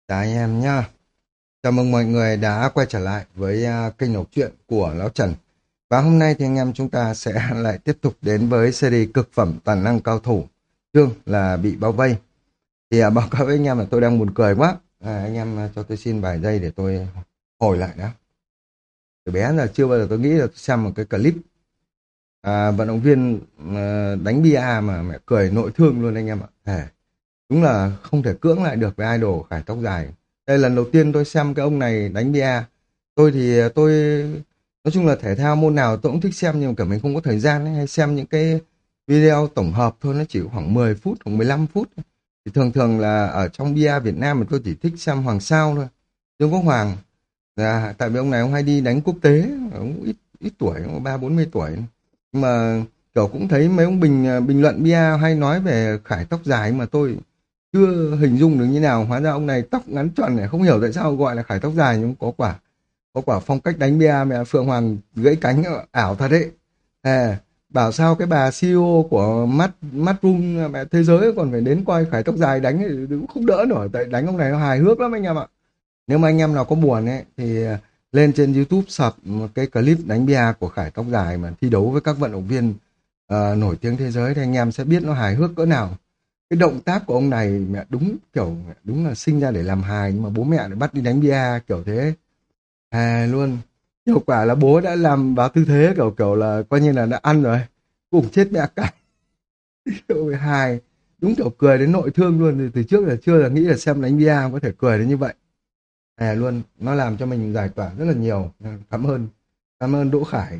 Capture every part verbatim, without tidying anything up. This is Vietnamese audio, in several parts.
Chào anh em nhá. Chào mừng mọi người đã quay trở lại với à, kênh đọc truyện của Lão Trần. Và hôm nay thì anh em chúng ta sẽ lại tiếp tục đến với series cực phẩm toàn năng cao thủ. Chương là bị bao vây. Thì à, báo cáo với anh em là tôi đang buồn cười quá. À, anh em à, cho tôi xin vài giây để tôi hồi lại đã. Từ bé giờ chưa bao giờ tôi nghĩ là tôi xem một cái clip à, vận động viên à, đánh bia mà mẹ cười nội thương luôn anh em ạ. À, đúng là không thể cưỡng lại được với idol Khải tóc dài. Đây là lần đầu tiên tôi xem cái ông này đánh bia. Tôi thì tôi nói chung là thể thao môn nào tôi cũng thích xem, nhưng mà kiểu mình không có thời gian ấy, hay xem những cái video tổng hợp thôi, nó chỉ khoảng mười phút hoặc mười lăm phút. Thì thường thường là ở trong bia Việt Nam thì tôi chỉ thích xem Hoàng Sao thôi. Dương Quốc Hoàng. Là, tại vì ông này ông hay đi đánh quốc tế, ông ít ít tuổi, ông ba bốn mươi tuổi. Nhưng mà kiểu cũng thấy mấy ông bình bình luận bia hay nói về Khải tóc dài, mà tôi chưa hình dung được như nào. Hóa ra ông này tóc ngắn tròn này, không hiểu tại sao gọi là Khải tóc dài, nhưng có quả có quả phong cách đánh bia mẹ Phượng Hoàng gãy cánh ảo thật đấy. À, bảo sao cái bà xê e ô của mắt mắt room mẹ thế giới còn phải đến coi Khải tóc dài đánh thì cũng không đỡ nổi, tại đánh ông này nó hài hước lắm anh em ạ. Nếu mà anh em nào có buồn ấy thì lên trên YouTube search một cái clip đánh bia của Khải tóc dài mà thi đấu với các vận động viên ờ, nổi tiếng thế giới, thì anh em sẽ biết nó hài hước cỡ nào. Cái động tác của ông này mẹ đúng kiểu đúng là sinh ra để làm hài, nhưng mà bố mẹ lại bắt đi đánh bia kiểu thế. À luôn. Hiệu quả là bố đã làm vào tư thế kiểu kiểu là coi như là đã ăn rồi. Cùng chết mẹ cả. Kiểu hài. Đúng kiểu cười đến nội thương luôn. Từ, từ trước là chưa là nghĩ là xem đánh bia có thể cười đến như vậy. À luôn. Nó làm cho mình giải tỏa rất là nhiều. Cảm ơn. Cảm ơn Đỗ Khải.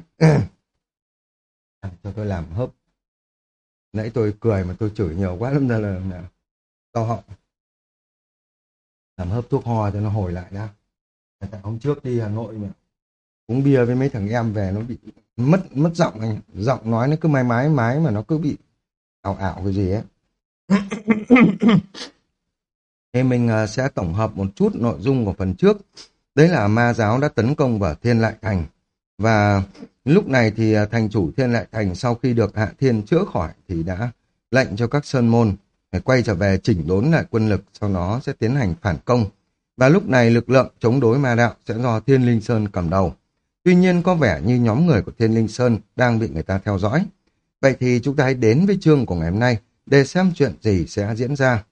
À, cho tôi làm hớp. Nãy tôi cười mà tôi chửi nhiều quá lắm, ra là, là đau họng. Làm hớp thuốc ho cho nó hồi lại đã. Tại hôm trước đi Hà Nội mà uống bia với mấy thằng em về nó bị mất mất giọng anh, giọng nói nó cứ mái mái mái mà nó cứ bị ảo ảo cái gì ấy. Thế mình à, sẽ tổng hợp một chút nội dung của phần trước. Đấy là ma giáo đã tấn công vào Thiên Lại Thành, và lúc này thì à, thành chủ Thiên Lại Thành sau khi được Hạ Thiên chữa khỏi thì đã lệnh cho các sơn môn phải quay trở về chỉnh đốn lại quân lực, sau đó sẽ tiến hành phản công. Và lúc này lực lượng chống đối ma đạo sẽ do Thiên Linh Sơn cầm đầu. Tuy nhiên có vẻ như nhóm người của Thiên Linh Sơn đang bị người ta theo dõi. Vậy thì chúng ta hãy đến với chương của ngày hôm nay để xem chuyện gì sẽ diễn ra.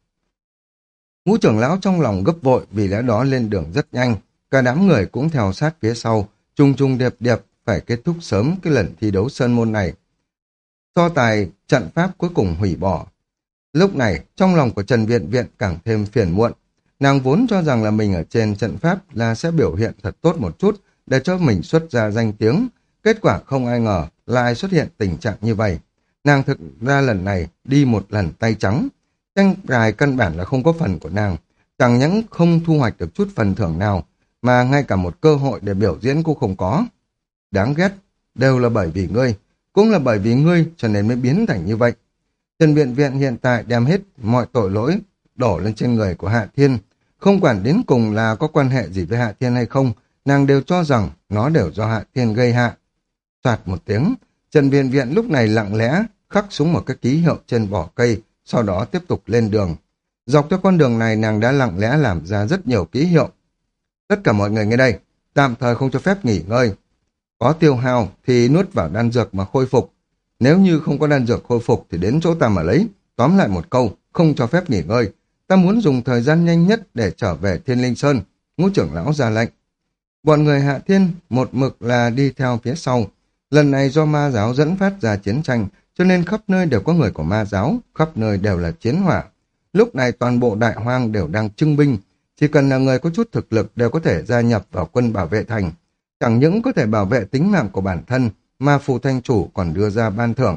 Ngũ trưởng lão trong lòng gấp vội, vì lẽ đó lên đường rất nhanh. Cả đám người cũng theo sát phía sau, chung chung điệp điệp phải kết thúc sớm cái lần thi đấu sơn môn này. So tài trận pháp cuối cùng hủy bỏ. Lúc này, trong lòng của Trần Viện Viện càng thêm phiền muộn. Nàng vốn cho rằng là mình ở trên trận pháp là sẽ biểu hiện thật tốt một chút để cho mình xuất ra danh tiếng. Kết quả không ai ngờ lại xuất hiện tình trạng như vậy. Nàng thực ra lần này đi một lần tay trắng. Tranh tài căn bản là không có phần của nàng. Chẳng những không thu hoạch được chút phần thưởng nào, mà ngay cả một cơ hội để biểu diễn cũng không có. Đáng ghét, đều là bởi vì ngươi. Cũng là bởi vì ngươi cho nên mới biến thành như vậy. Trần Viện Viện hiện tại đem hết mọi tội lỗi đổ lên trên người của Hạ Thiên. Không quản đến cùng là có quan hệ gì với Hạ Thiên hay không, nàng đều cho rằng nó đều do Hạ Thiên gây hạ. Soạt một tiếng, Trần Viện Viện lúc này lặng lẽ khắc xuống một cái ký hiệu trên vỏ cây, sau đó tiếp tục lên đường. Dọc theo con đường này nàng đã lặng lẽ làm ra rất nhiều ký hiệu. Tất cả mọi người ngay đây, tạm thời không cho phép nghỉ ngơi. Có tiêu hao thì nuốt vào đan dược mà khôi phục. Nếu như không có đan dược khôi phục thì đến chỗ ta mà lấy. Tóm lại một câu, không cho phép nghỉ ngơi. Ta muốn dùng thời gian nhanh nhất để trở về Thiên Linh Sơn. Ngũ trưởng lão ra lệnh. Bọn người Hạ Thiên một mực là đi theo phía sau. Lần này do ma giáo dẫn phát ra chiến tranh, cho nên khắp nơi đều có người của ma giáo, khắp nơi đều là chiến hỏa. Lúc này toàn bộ đại hoang đều đang trưng binh. Chỉ cần là người có chút thực lực đều có thể gia nhập vào quân bảo vệ thành. Chẳng những có thể bảo vệ tính mạng của bản thân, mà phù thanh chủ còn đưa ra ban thưởng.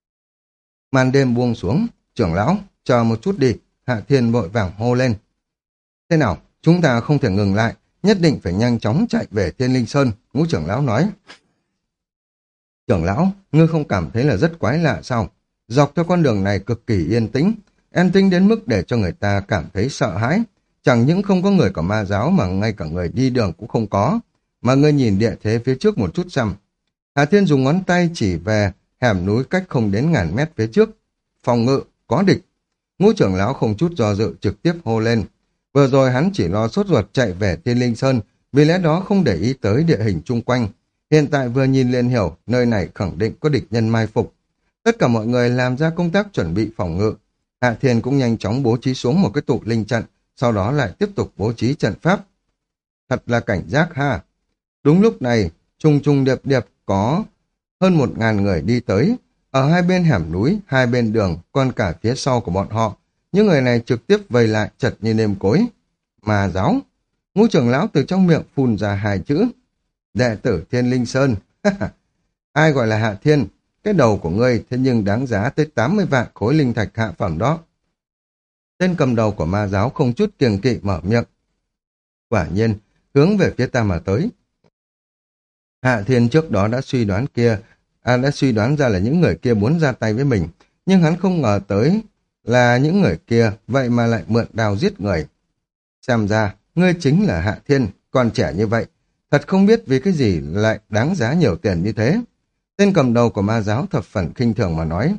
Màn đêm buông xuống, trưởng lão, chờ một chút đi, Hạ Thiên vội vàng hô lên. Thế nào, chúng ta không thể ngừng lại, nhất định phải nhanh chóng chạy về Thiên Linh Sơn, ngũ trưởng lão nói. Trưởng lão, ngươi không cảm thấy là rất quái lạ sao? Dọc theo con đường này cực kỳ yên tĩnh, yên tĩnh đến mức để cho người ta cảm thấy sợ hãi. Chẳng những không có người của ma giáo mà ngay cả người đi đường cũng không có. Mà ngươi nhìn địa thế phía trước một chút xem. Hà Thiên dùng ngón tay chỉ về hẻm núi cách không đến ngàn mét phía trước. Phòng ngự, có địch. Ngũ trưởng lão không chút do dự trực tiếp hô lên. Vừa rồi hắn chỉ lo sốt ruột chạy về Thiên Linh Sơn, vì lẽ đó không để ý tới địa hình chung quanh. Hiện tại vừa nhìn liền hiểu, nơi này khẳng định có địch nhân mai phục. Tất cả mọi người làm ra công tác chuẩn bị phòng ngự. Hạ Thiên cũng nhanh chóng bố trí xuống một cái tụ linh trận, sau đó lại tiếp tục bố trí trận pháp. Thật là cảnh giác ha. Đúng lúc này, trùng trùng điệp điệp có hơn một ngàn người đi tới. Ở hai bên hẻm núi, hai bên đường, còn cả phía sau của bọn họ. Những người này trực tiếp vây lại chật như nêm cối. Mà giáo. Ngũ trưởng lão từ trong miệng phun ra hai chữ. Đệ tử Thiên Linh Sơn. Ai gọi là Hạ Thiên? Cái đầu của ngươi thế nhưng đáng giá tới tám mươi vạn khối linh thạch hạ phẩm đó. Tên cầm đầu của ma giáo không chút kiêng kỵ mở miệng. Quả nhiên, hướng về phía ta mà tới. Hạ Thiên trước đó đã suy đoán kia, à, đã suy đoán ra là những người kia muốn ra tay với mình, nhưng hắn không ngờ tới là những người kia vậy mà lại mượn đao giết người. Xem ra, ngươi chính là Hạ Thiên, còn trẻ như vậy, thật không biết vì cái gì lại đáng giá nhiều tiền như thế. Tên cầm đầu của ma giáo thập phần khinh thường mà nói.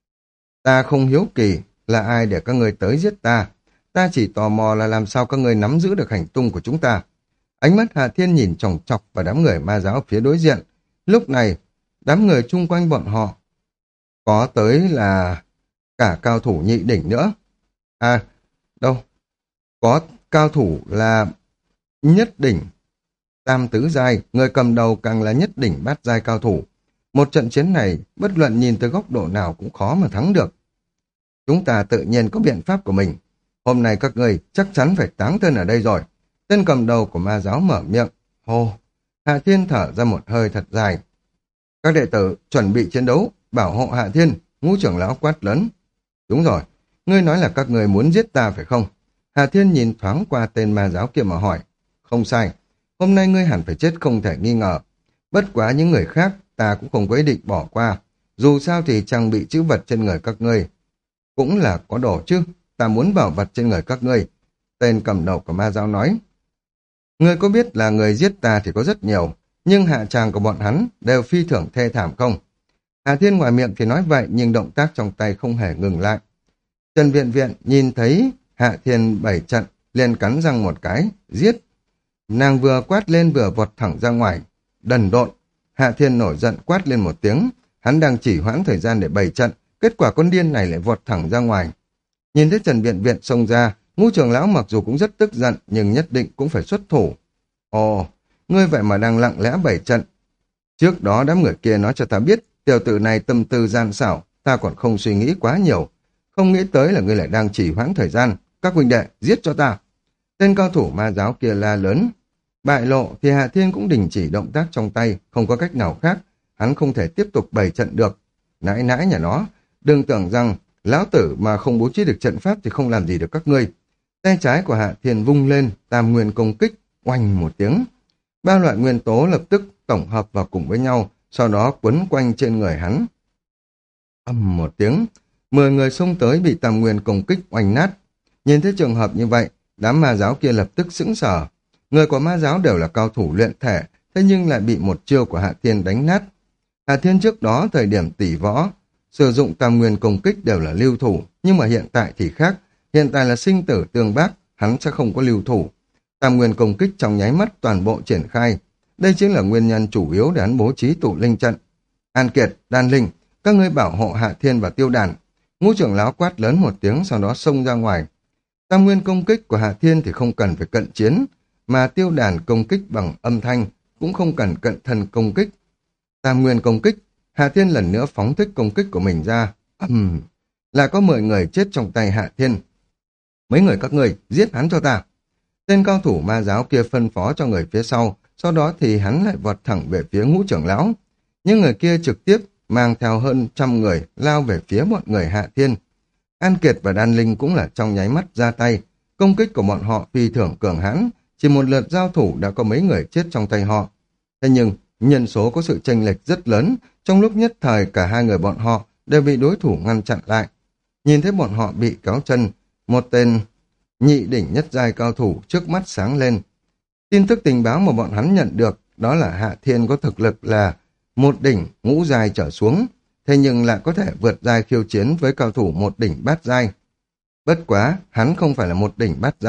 Ta không hiếu kỳ là ai để các ngươi tới giết ta, ta chỉ tò mò là làm sao các ngươi nắm giữ được hành tung của chúng ta. Ánh mắt Hạ Thiên nhìn chòng chọc vào đám người ma giáo phía đối diện. Lúc này, đám người chung quanh bọn họ có tới là cả cao thủ nhị đỉnh nữa. À, đâu? Có cao thủ là nhất đỉnh, tam tứ giai, người cầm đầu càng là nhất đỉnh bát giai cao thủ. Một trận chiến này, bất luận nhìn từ góc độ nào cũng khó mà thắng được. Chúng ta tự nhiên có biện pháp của mình. Hôm nay các ngươi chắc chắn phải táng thân ở đây rồi. Tên cầm đầu của ma giáo mở miệng. Hô! Hạ Thiên thở ra một hơi thật dài. Các đệ tử chuẩn bị chiến đấu, bảo hộ Hạ Thiên. Ngũ trưởng lão quát lớn. Đúng rồi, ngươi nói là các ngươi muốn giết ta phải không? Hạ Thiên nhìn thoáng qua tên ma giáo kia mà hỏi. Không sai, hôm nay ngươi hẳn phải chết không thể nghi ngờ. Bất quá những người khác ta cũng không có ý định bỏ qua. Dù sao thì trang bị chữ vật trên người các ngươi cũng là có đồ chứ. Ta muốn bảo vật trên người các ngươi. Tên cầm đầu của ma giáo nói. Ngươi có biết là người giết ta thì có rất nhiều, nhưng hạ tràng của bọn hắn đều phi thưởng thê thảm không? Hà Thiên ngoài miệng thì nói vậy, nhưng động tác trong tay không hề ngừng lại. Trần Viện Viện nhìn thấy Hạ Thiên bảy trận, liền cắn răng một cái, giết. Nàng vừa quát lên vừa vọt thẳng ra ngoài. Đần độn. Hạ Thiên nổi giận quát lên một tiếng. Hắn đang chỉ hoãn thời gian để bày trận, kết quả con điên này lại vọt thẳng ra ngoài. Nhìn thấy Trần Viện Viện xông ra, Ngũ trưởng lão mặc dù cũng rất tức giận, nhưng nhất định cũng phải xuất thủ. Ồ, ngươi vậy mà đang lặng lẽ bày trận. Trước đó đám người kia nói cho ta biết, tiểu tử này tâm tư gian xảo, ta còn không suy nghĩ quá nhiều. Không nghĩ tới là ngươi lại đang chỉ hoãn thời gian. Các huynh đệ, giết cho ta. Tên cao thủ ma giáo kia la lớn. Bại lộ thì Hạ Thiên cũng đình chỉ động tác trong tay, không có cách nào khác. Hắn không thể tiếp tục bày trận được. Nãi nãi nhà nó, đừng tưởng rằng lão tử mà không bố trí được trận pháp thì không làm gì được các ngươi. Tay trái của Hạ Thiên vung lên, tam nguyên công kích, oanh một tiếng. Ba loại nguyên tố lập tức tổng hợp vào cùng với nhau, sau đó quấn quanh trên người hắn. Âm một tiếng, mười người xông tới bị tam nguyên công kích oanh nát. Nhìn thấy trường hợp như vậy, đám ma giáo kia lập tức sững sờ. Người của ma giáo đều là cao thủ luyện thể, thế nhưng lại bị một chiêu của Hạ Thiên đánh nát. Hạ Thiên trước đó thời điểm tỷ võ, sử dụng tam nguyên công kích đều là lưu thủ, nhưng mà hiện tại thì khác. Hiện tại là sinh tử tương bác, hắn sẽ không có lưu thủ. Tam nguyên công kích trong nháy mắt toàn bộ triển khai. Đây chính là nguyên nhân chủ yếu để hắn bố trí tụ linh trận. An Kiệt, Đan Linh, các ngươi bảo hộ Hạ Thiên và Tiêu Đàn. Ngũ trưởng lão quát lớn một tiếng, sau đó xông ra ngoài. Tam nguyên công kích của Hạ Thiên thì không cần phải cận chiến, mà Tiêu Đàn công kích bằng âm thanh, cũng không cần cận thân công kích. Tam nguyên công kích, Hạ Thiên lần nữa phóng thích công kích của mình ra. Ầm, là có mười người chết trong tay Hạ Thiên. Mấy người các ngươi giết hắn cho ta. Tên cao thủ ma giáo kia phân phó cho người phía sau, sau đó thì hắn lại vọt thẳng về phía Ngũ trưởng lão. Những người kia trực tiếp mang theo hơn trăm người lao về phía bọn người Hạ Thiên. An Kiệt và Đan Linh cũng là trong nháy mắt ra tay. Công kích của bọn họ phi thường cường hãn, chỉ một lượt giao thủ đã có mấy người chết trong tay họ. Thế nhưng nhân số có sự chênh lệch rất lớn, trong lúc nhất thời cả hai người bọn họ đều bị đối thủ ngăn chặn lại. Nhìn thấy bọn họ bị kéo chân, một tên nhị đỉnh nhất giai cao thủ trước mắt sáng lên. Tin tức tình báo mà bọn hắn nhận được đó là Hạ Thiên có thực lực là một đỉnh ngũ giai trở xuống, thế nhưng lại có thể vượt giai khiêu chiến với cao thủ một đỉnh bát giai. Bất quá, hắn không phải là một đỉnh bát giai,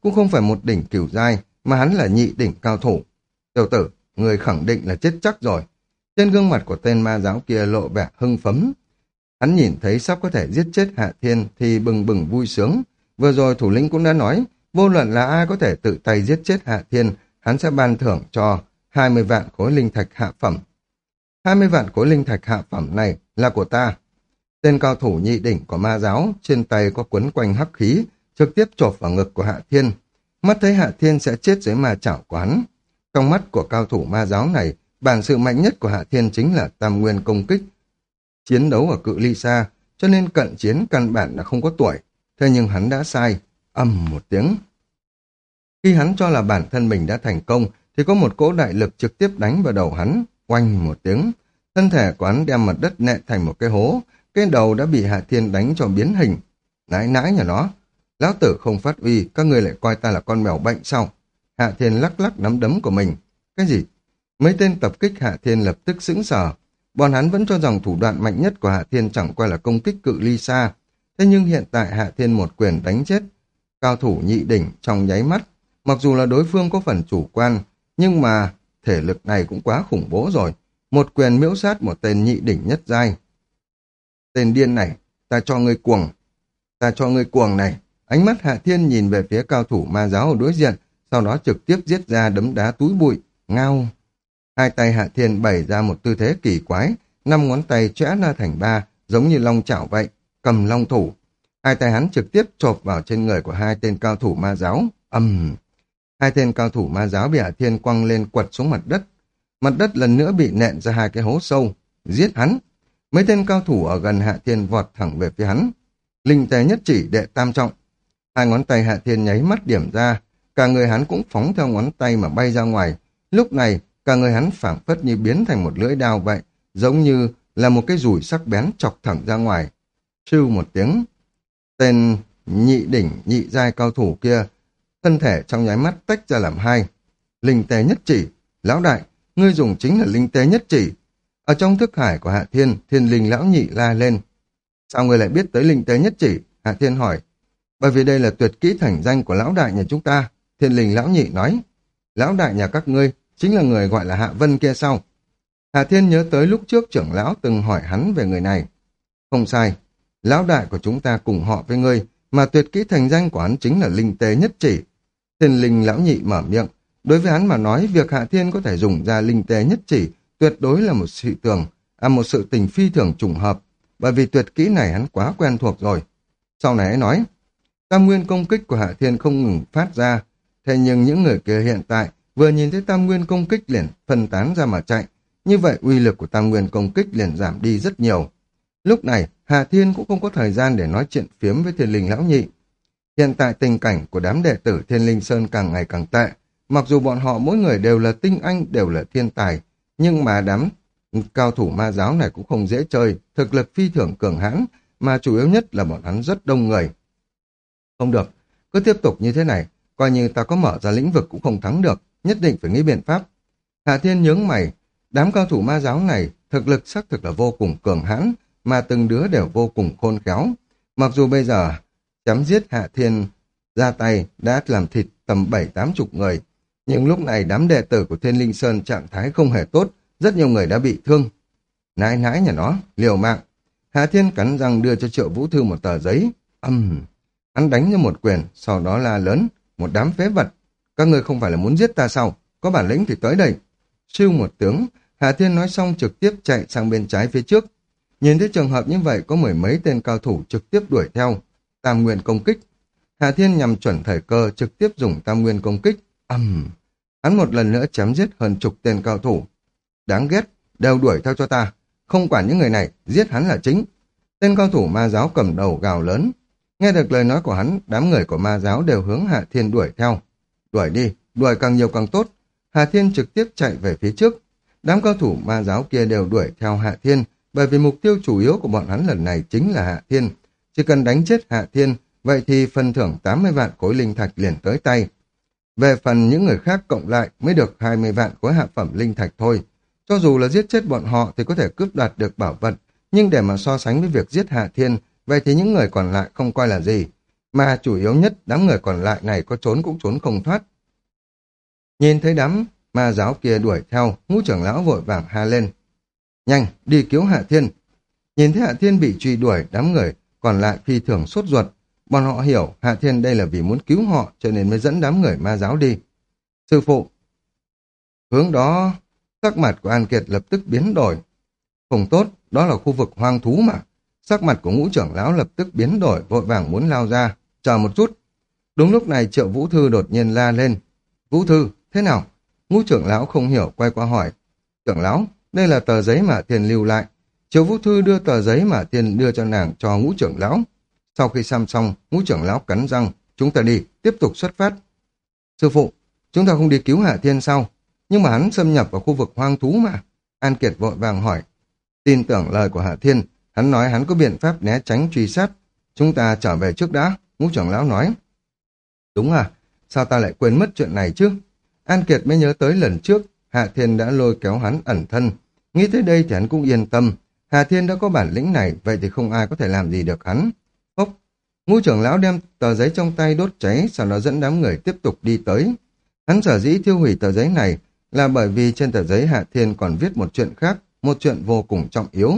cũng không phải một đỉnh cửu giai, mà hắn là nhị đỉnh cao thủ. Tiểu tử, người khẳng định là chết chắc rồi. Trên gương mặt của tên ma giáo kia lộ vẻ hưng phấn. Hắn nhìn thấy sắp có thể giết chết Hạ Thiên thì bừng bừng vui sướng. Vừa rồi thủ lĩnh cũng đã nói, vô luận là ai có thể tự tay giết chết Hạ Thiên, hắn sẽ ban thưởng cho hai mươi vạn khối linh thạch hạ phẩm. hai mươi vạn khối linh thạch hạ phẩm này là của ta. Tên cao thủ nhị đỉnh của ma giáo, trên tay có quấn quanh hắc khí, trực tiếp chộp vào ngực của Hạ Thiên. Mắt thấy Hạ Thiên sẽ chết dưới ma chảo của hắn. Trong mắt của cao thủ ma giáo này, bản sự mạnh nhất của Hạ Thiên chính là tam nguyên công kích. Chiến đấu ở cự ly xa, cho nên cận chiến căn bản là không có tuổi. Thế nhưng hắn đã sai, ầm một tiếng. Khi hắn cho là bản thân mình đã thành công, thì có một cỗ đại lực trực tiếp đánh vào đầu hắn, oanh một tiếng. Thân thể của hắn đem mặt đất nện thành một cái hố, cái đầu đã bị Hạ Thiên đánh cho biến hình. Nãi nãi nhà nó, lão tử không phát uy, các ngươi lại coi ta là con mèo bệnh sao? Hạ Thiên lắc lắc nắm đấm của mình. Cái gì? Mấy tên tập kích Hạ Thiên lập tức sững sờ. Bọn hắn vẫn cho rằng thủ đoạn mạnh nhất của Hạ Thiên chẳng qua là công kích cự ly xa. Thế nhưng hiện tại Hạ Thiên một quyền đánh chết cao thủ nhị đỉnh trong nháy mắt. Mặc dù là đối phương có phần chủ quan, nhưng mà thể lực này cũng quá khủng bố rồi. Một quyền miễu sát một tên nhị đỉnh nhất giai. Tên điên này, ta cho ngươi cuồng. Ta cho ngươi cuồng này. Ánh mắt Hạ Thiên nhìn về phía cao thủ ma giáo ở đối diện, sau đó trực tiếp giết ra đấm đá túi bụi, ngao. Hai tay Hạ Thiên bày ra một tư thế kỳ quái, năm ngón tay chẽ ra thành ba, giống như long chảo vậy, cầm long thủ. Hai tay hắn trực tiếp chộp vào trên người của hai tên cao thủ ma giáo, ầm. Hai tên cao thủ ma giáo bị Hạ Thiên quăng lên quật xuống mặt đất. Mặt đất lần nữa bị nện ra hai cái hố sâu, giết hắn. Mấy tên cao thủ ở gần Hạ Thiên vọt thẳng về phía hắn. Linh tề nhất chỉ đệ tam trọng. Hai ngón tay Hạ Thiên nháy mắt điểm ra, cả người hắn cũng phóng theo ngón tay mà bay ra ngoài. Lúc này, cả người hắn phảng phất như biến thành một lưỡi đao vậy, giống như là một cái dùi sắc bén chọc thẳng ra ngoài. Sưu một tiếng, tên nhị đỉnh, nhị giai cao thủ kia, thân thể trong nháy mắt tách ra làm hai. Linh tề nhất chỉ, lão đại, ngươi dùng chính là linh tề nhất chỉ. Ở trong thức hải của Hạ Thiên, Thiên Linh lão nhị la lên. Sao ngươi lại biết tới linh tề nhất chỉ? Hạ Thiên hỏi. Bởi vì đây là tuyệt kỹ thành danh của lão đại nhà chúng ta. Thiên Linh lão nhị nói. Lão đại nhà các ngươi chính là người gọi là Hạ Vân kia sao? Hạ Thiên nhớ tới lúc trước trưởng lão từng hỏi hắn về người này. Không sai, lão đại của chúng ta cùng họ với ngươi, mà tuyệt kỹ thành danh của hắn chính là linh tề nhất chỉ. Thiên Linh lão nhị mở miệng. Đối với hắn mà nói, việc Hạ Thiên có thể dùng ra linh tề nhất chỉ tuyệt đối là một sự tưởng, à một sự tình phi thường trùng hợp, bởi vì tuyệt kỹ này hắn quá quen thuộc rồi. Sau này ấy nói, tam nguyên công kích của Hạ Thiên không ngừng phát ra, thế nhưng những người kia hiện tại vừa nhìn thấy tam nguyên công kích liền phân tán ra mà chạy, như vậy uy lực của tam nguyên công kích liền giảm đi rất nhiều. Lúc này, Hạ Thiên cũng không có thời gian để nói chuyện phiếm với Thiên Linh lão nhị. Hiện tại tình cảnh của đám đệ tử Thiên Linh Sơn càng ngày càng tệ, mặc dù bọn họ mỗi người đều là tinh anh, đều là thiên tài, nhưng mà đám cao thủ ma giáo này cũng không dễ chơi, thực lực phi thường cường hãn, mà chủ yếu nhất là bọn hắn rất đông người. Không được, cứ tiếp tục như thế này, coi như ta có mở ra lĩnh vực cũng không thắng được, nhất định phải nghĩ biện pháp. Hạ Thiên nhướng mày, đám cao thủ ma giáo này thực lực xác thực là vô cùng cường hãn, mà từng đứa đều vô cùng khôn khéo. Mặc dù bây giờ chém giết Hạ Thiên ra tay đã làm thịt tầm bảy tám chục người, nhưng lúc này đám đệ tử của Thiên Linh Sơn trạng thái không hề tốt, rất nhiều người đã bị thương. Nãi nãi nhà nó, liều mạng. Hạ Thiên cắn răng đưa cho Triệu Vũ Thư một tờ giấy. Âm, uhm. Hắn đánh như một quyền, sau đó la lớn, một đám phế vật. Các người không phải là muốn giết ta sao? Có bản lĩnh thì tới đây. Siêu một tiếng, Hạ Thiên nói xong trực tiếp chạy sang bên trái phía trước. Nhìn thấy trường hợp như vậy, có mười mấy tên cao thủ trực tiếp đuổi theo. Tam nguyên công kích. Hạ Thiên nhằm chuẩn thời cơ trực tiếp dùng tam nguyên công kích. Âm, uhm. Hắn một lần nữa chém giết hơn chục tên cao thủ. Đáng ghét, đều đuổi theo cho ta. Không quản những người này, giết hắn là chính. Tên cao thủ ma giáo cầm đầu gào lớn. Nghe được lời nói của hắn, đám người của ma giáo đều hướng Hạ Thiên đuổi theo. Đuổi đi, đuổi càng nhiều càng tốt. Hạ Thiên trực tiếp chạy về phía trước. Đám cao thủ ma giáo kia đều đuổi theo Hạ Thiên, bởi vì mục tiêu chủ yếu của bọn hắn lần này chính là Hạ Thiên. Chỉ cần đánh chết Hạ Thiên, vậy thì phần thưởng tám mươi vạn khối linh thạch liền tới tay. Về phần những người khác cộng lại mới được hai mươi vạn khối hạ phẩm linh thạch thôi. Cho dù là giết chết bọn họ thì có thể cướp đoạt được bảo vật, nhưng để mà so sánh với việc giết Hạ Thiên, vậy thì những người còn lại không coi là gì. mà chủ yếu nhất đám người còn lại này có trốn cũng trốn không thoát. Nhìn thấy đám ma giáo kia đuổi theo, Ngũ trưởng lão vội vàng ha lên. Nhanh, đi cứu Hạ Thiên. Nhìn thấy Hạ Thiên bị truy đuổi, đám người còn lại phi thường sốt ruột. Bọn họ hiểu Hạ Thiên đây là vì muốn cứu họ cho nên mới dẫn đám người ma giáo đi. Sư phụ. Hướng đó, sắc mặt của An Kiệt lập tức biến đổi. Không tốt, đó là khu vực hoang thú mà. Sắc mặt của Ngũ trưởng lão lập tức biến đổi, vội vàng muốn lao ra. Chờ một chút. Đúng lúc này Triệu Vũ Thư đột nhiên la lên. Vũ Thư, thế nào? Ngũ trưởng lão không hiểu, quay qua hỏi. Trưởng lão, đây là tờ giấy mà Thiên lưu lại. Triệu Vũ Thư đưa tờ giấy mà Thiên đưa cho nàng cho Ngũ trưởng lão. Sau khi xăm xong, Ngũ trưởng lão cắn răng. Chúng ta đi, tiếp tục xuất phát. Sư phụ, chúng ta không đi cứu Hạ Thiên sao? Nhưng mà hắn xâm nhập vào khu vực hoang thú mà. An Kiệt vội vàng hỏi. Tin tưởng lời của Hạ Thiên, hắn nói hắn có biện pháp né tránh truy sát. Chúng ta trở về trước đã, Ngũ trưởng lão nói. Đúng à, sao ta lại quên mất chuyện này chứ? An Kiệt mới nhớ tới lần trước, Hạ Thiên đã lôi kéo hắn ẩn thân. Nghĩ tới đây thì hắn cũng yên tâm. Hạ Thiên đã có bản lĩnh này, vậy thì không ai có thể làm gì được hắn. Phốc, Ngũ trưởng lão đem tờ giấy trong tay đốt cháy, sau đó dẫn đám người tiếp tục đi tới. Hắn sở dĩ tiêu hủy tờ giấy này là bởi vì trên tờ giấy Hạ Thiên còn viết một chuyện khác, một chuyện vô cùng trọng yếu.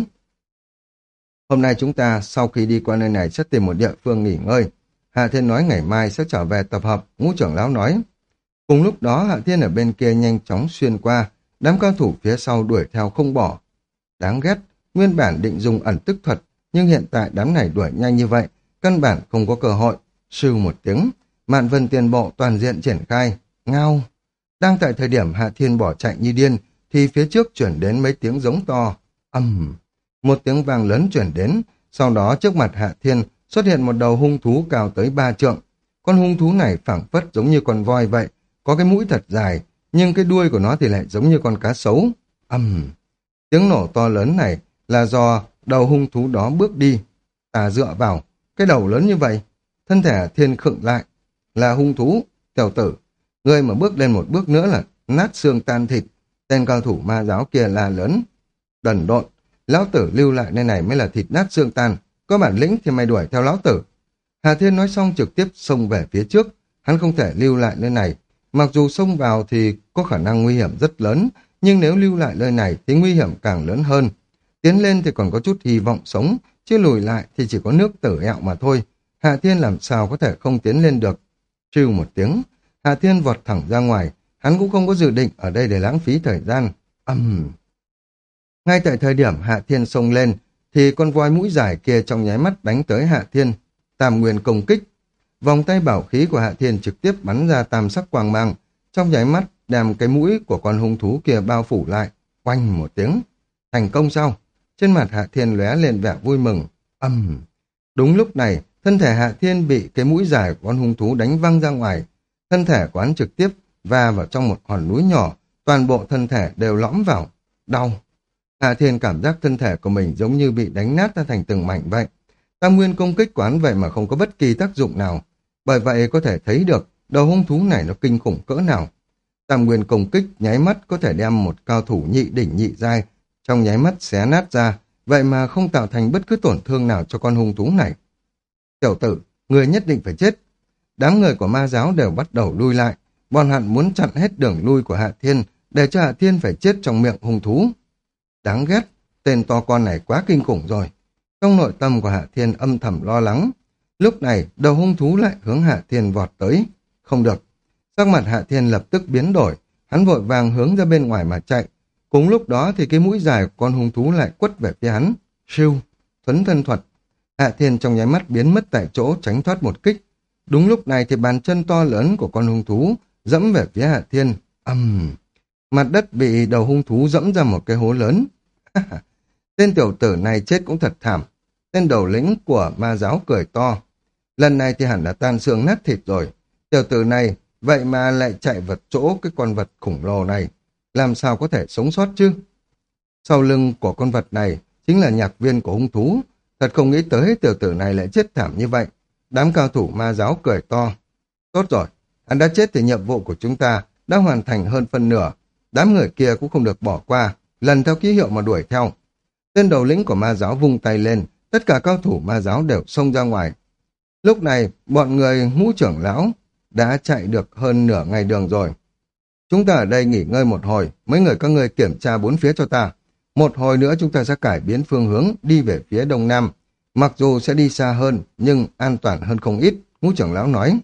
Hôm nay chúng ta sau khi đi qua nơi này sẽ tìm một địa phương nghỉ ngơi. Hạ Thiên nói ngày mai sẽ trở về tập hợp, Ngũ trưởng lão nói. Cùng lúc đó Hạ Thiên ở bên kia nhanh chóng xuyên qua, đám cao thủ phía sau đuổi theo không bỏ. Đáng ghét, nguyên bản định dùng ẩn tức thuật, nhưng hiện tại đám này đuổi nhanh như vậy, căn bản không có cơ hội. Sưu một tiếng, Mạn Vân Tiền Bộ toàn diện triển khai, ngao. Đang tại thời điểm Hạ Thiên bỏ chạy như điên, thì phía trước chuyển đến mấy tiếng giống to, ầm. Một tiếng vang lớn chuyển đến, sau đó trước mặt Hạ Thiên xuất hiện một đầu hung thú cao tới ba trượng. Con hung thú này phảng phất giống như con voi vậy, có cái mũi thật dài, nhưng cái đuôi của nó thì lại giống như con cá sấu. Ầm. Tiếng nổ to lớn này là do đầu hung thú đó bước đi. Ta dựa vào, cái đầu lớn như vậy, thân thể Hạ Thiên khựng lại. Là hung thú, tiểu tử, ngươi mà bước lên một bước nữa là nát xương tan thịt. Tên cao thủ ma giáo kia là lớn. Đần độn, lão tử lưu lại nơi này mới là thịt nát xương tan, có bản lĩnh thì mày đuổi theo lão tử. Hà Thiên nói xong trực tiếp xông về phía trước, hắn không thể lưu lại nơi này. Mặc dù xông vào thì có khả năng nguy hiểm rất lớn, nhưng nếu lưu lại nơi này thì nguy hiểm càng lớn hơn. Tiến lên thì còn có chút hy vọng sống, chứ lùi lại thì chỉ có nước tử ẹo mà thôi. Hà Thiên làm sao có thể không tiến lên được. Trêu một tiếng, Hà Thiên vọt thẳng ra ngoài, hắn cũng không có dự định ở đây để lãng phí thời gian. Ầm. Uhm. Ngay tại thời điểm Hạ Thiên xông lên, thì con voi mũi dài kia trong nháy mắt đánh tới Hạ Thiên. Tam nguyên công kích. Vòng tay bảo khí của Hạ Thiên trực tiếp bắn ra tam sắc quang mang, trong nháy mắt đem cái mũi của con hung thú kia bao phủ lại. Oanh một tiếng. Thành công sao? Trên mặt Hạ Thiên lóe lên vẻ vui mừng. Ầm. Uhm. Đúng lúc này, thân thể Hạ Thiên bị cái mũi dài của con hung thú đánh văng ra ngoài. Thân thể của hắn trực tiếp va vào trong một hòn núi nhỏ, toàn bộ thân thể đều lõm vào. Đau. Hạ Thiên cảm giác thân thể của mình giống như bị đánh nát ra thành từng mảnh vậy. Tam nguyên công kích của hắn vậy mà không có bất kỳ tác dụng nào. Bởi vậy có thể thấy được đầu hung thú này nó kinh khủng cỡ nào. Tam nguyên công kích nháy mắt có thể đem một cao thủ nhị đỉnh nhị giai trong nháy mắt xé nát ra, vậy mà không tạo thành bất cứ tổn thương nào cho con hung thú này. Tiểu tử, người nhất định phải chết. Đám người của ma giáo đều bắt đầu lui lại. Bọn hắn muốn chặn hết đường lui của Hạ Thiên, để cho Hạ Thiên phải chết trong miệng hung thú. Đáng ghét, tên to con này quá kinh khủng rồi. Trong nội tâm của Hạ Thiên âm thầm lo lắng. Lúc này, đầu hung thú lại hướng Hạ Thiên vọt tới. Không được. Sắc mặt Hạ Thiên lập tức biến đổi, hắn vội vàng hướng ra bên ngoài mà chạy. Cùng lúc đó thì cái mũi dài của con hung thú lại quất về phía hắn. Siêu, thuấn thân thuật. Hạ Thiên trong nháy mắt biến mất tại chỗ, tránh thoát một kích. Đúng lúc này thì bàn chân to lớn của con hung thú dẫm về phía Hạ Thiên. Ầm. Uhm. Mặt đất bị đầu hung thú dẫm ra một cái hố lớn. Tên tiểu tử này chết cũng thật thảm. Tên đầu lĩnh của ma giáo cười to. Lần này thì hẳn là tan xương nát thịt rồi. Tiểu tử này vậy mà lại chạy vào chỗ cái con vật khủng lồ này. Làm sao có thể sống sót chứ? Sau lưng của con vật này chính là nhạc viên của hung thú. Thật không nghĩ tới tiểu tử này lại chết thảm như vậy. Đám cao thủ ma giáo cười to. Tốt rồi, hắn đã chết thì nhiệm vụ của chúng ta đã hoàn thành hơn phân nửa. Đám người kia cũng không được bỏ qua, lần theo ký hiệu mà đuổi theo. Tên đầu lĩnh của ma giáo vung tay lên, tất cả cao thủ ma giáo đều xông ra ngoài. Lúc này, bọn người ngũ trưởng lão đã chạy được hơn nửa ngày đường rồi. Chúng ta ở đây nghỉ ngơi một hồi, mấy người các ngươi kiểm tra bốn phía cho ta. Một hồi nữa chúng ta sẽ cải biến phương hướng đi về phía đông nam. Mặc dù sẽ đi xa hơn, nhưng an toàn hơn không ít, ngũ trưởng lão nói.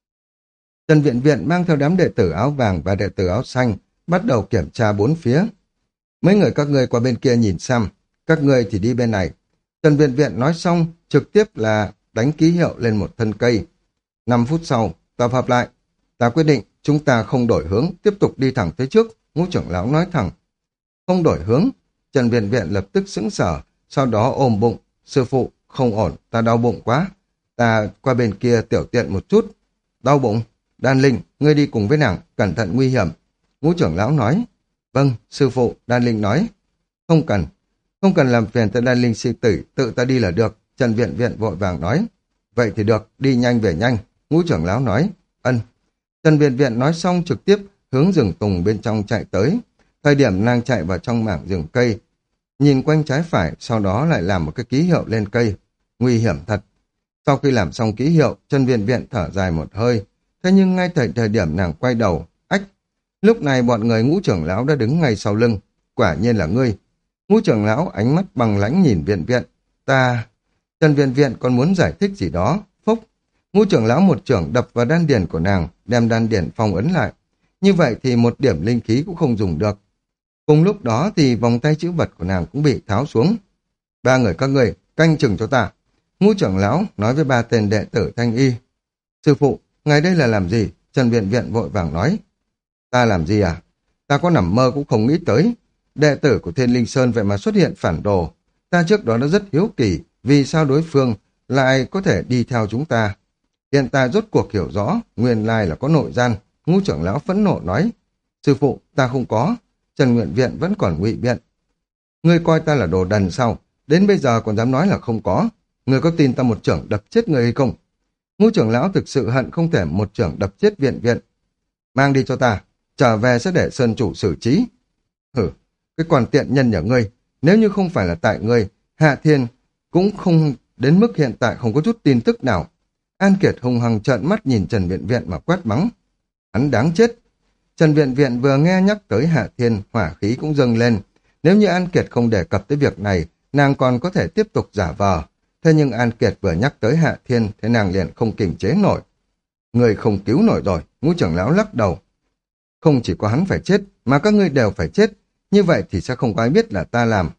Trần Viện Viện mang theo đám đệ tử áo vàng và đệ tử áo xanh, bắt đầu kiểm tra bốn phía. Mấy người các ngươi qua bên kia nhìn xem, các ngươi thì đi bên này. Trần Viện Viện nói xong, trực tiếp là đánh ký hiệu lên một thân cây. Năm phút sau, tập hợp lại. Ta quyết định, chúng ta không đổi hướng, tiếp tục đi thẳng tới trước, ngũ trưởng lão nói thẳng. Không đổi hướng, Trần Viện Viện lập tức sững sờ, sau đó ôm bụng. Sư phụ, không ổn, ta đau bụng quá. Ta qua bên kia tiểu tiện một chút. Đau bụng, Đan Linh, ngươi đi cùng với nàng, cẩn thận nguy hiểm. Ngũ trưởng lão nói. Vâng, sư phụ, Đan Linh nói. Không cần, không cần làm phiền tới Đan Linh sư tử, tự ta đi là được. Trần Viện Viện vội vàng nói. Vậy thì được, đi nhanh về nhanh. Ngũ trưởng lão nói. Ân. Trần Viện Viện nói xong trực tiếp hướng rừng tùng bên trong chạy tới. Thời điểm nàng chạy vào trong mảng rừng cây, nhìn quanh trái phải, sau đó lại làm một cái ký hiệu lên cây. Nguy hiểm thật. Sau khi làm xong ký hiệu, Trần Viện Viện thở dài một hơi. Thế nhưng ngay thời, thời điểm nàng quay đầu, ách. Lúc này bọn người ngũ trưởng lão đã đứng ngay sau lưng. Quả nhiên là ngươi. Ngũ trưởng lão ánh mắt bằng lãnh nhìn Viện Viện. Ta... Trần Viện Viện còn muốn giải thích gì đó. Phúc. Ngũ trưởng lão một trưởng đập vào đan điền của nàng, đem đan điền phong ấn lại. Như vậy thì một điểm linh khí cũng không dùng được. Cùng lúc đó thì vòng tay chữ vật của nàng cũng bị tháo xuống. Ba người các người, canh chừng cho ta. Ngũ trưởng lão nói với ba tên đệ tử Thanh Y. Sư phụ, ngài đây là làm gì? Trần Viện Viện vội vàng nói. Ta làm gì à? Ta có nằm mơ cũng không nghĩ tới. Đệ tử của Thiên Linh Sơn vậy mà xuất hiện phản đồ. Ta trước đó đã rất hiếu kỳ, vì sao đối phương lại có thể đi theo chúng ta. Hiện tại rốt cuộc hiểu rõ, nguyên lai là có nội gian. Ngũ trưởng lão phẫn nộ nói. Sư phụ, ta không có. Trần Nguyện Viện vẫn còn ngụy biện. Ngươi coi ta là đồ đần sao? Đến bây giờ còn dám nói là không có. Ngươi có tin ta một trưởng đập chết người hay không? Ngũ trưởng lão thực sự hận không thể một trưởng đập chết Viện Viện. Mang đi cho ta, trở về sẽ để Sơn chủ xử trí. Hử, cái còn tiện nhân nhà ngươi, nếu như không phải là tại ngươi, Hạ Thiên cũng không đến mức hiện tại không có chút tin tức nào. An Kiệt hung hăng trợn mắt nhìn Trần Viện Viện mà quát mắng. Hắn đáng chết. Trần Viện Viện vừa nghe nhắc tới Hạ Thiên, hỏa khí cũng dâng lên. Nếu như An Kiệt không đề cập tới việc này, nàng còn có thể tiếp tục giả vờ. Thế nhưng An Kiệt vừa nhắc tới Hạ Thiên, thế nàng liền không kiềm chế nổi. Người không cứu nổi rồi, ngũ trưởng lão lắc đầu. Không chỉ có hắn phải chết, mà các ngươi đều phải chết. Như vậy thì sẽ không có ai biết là ta làm.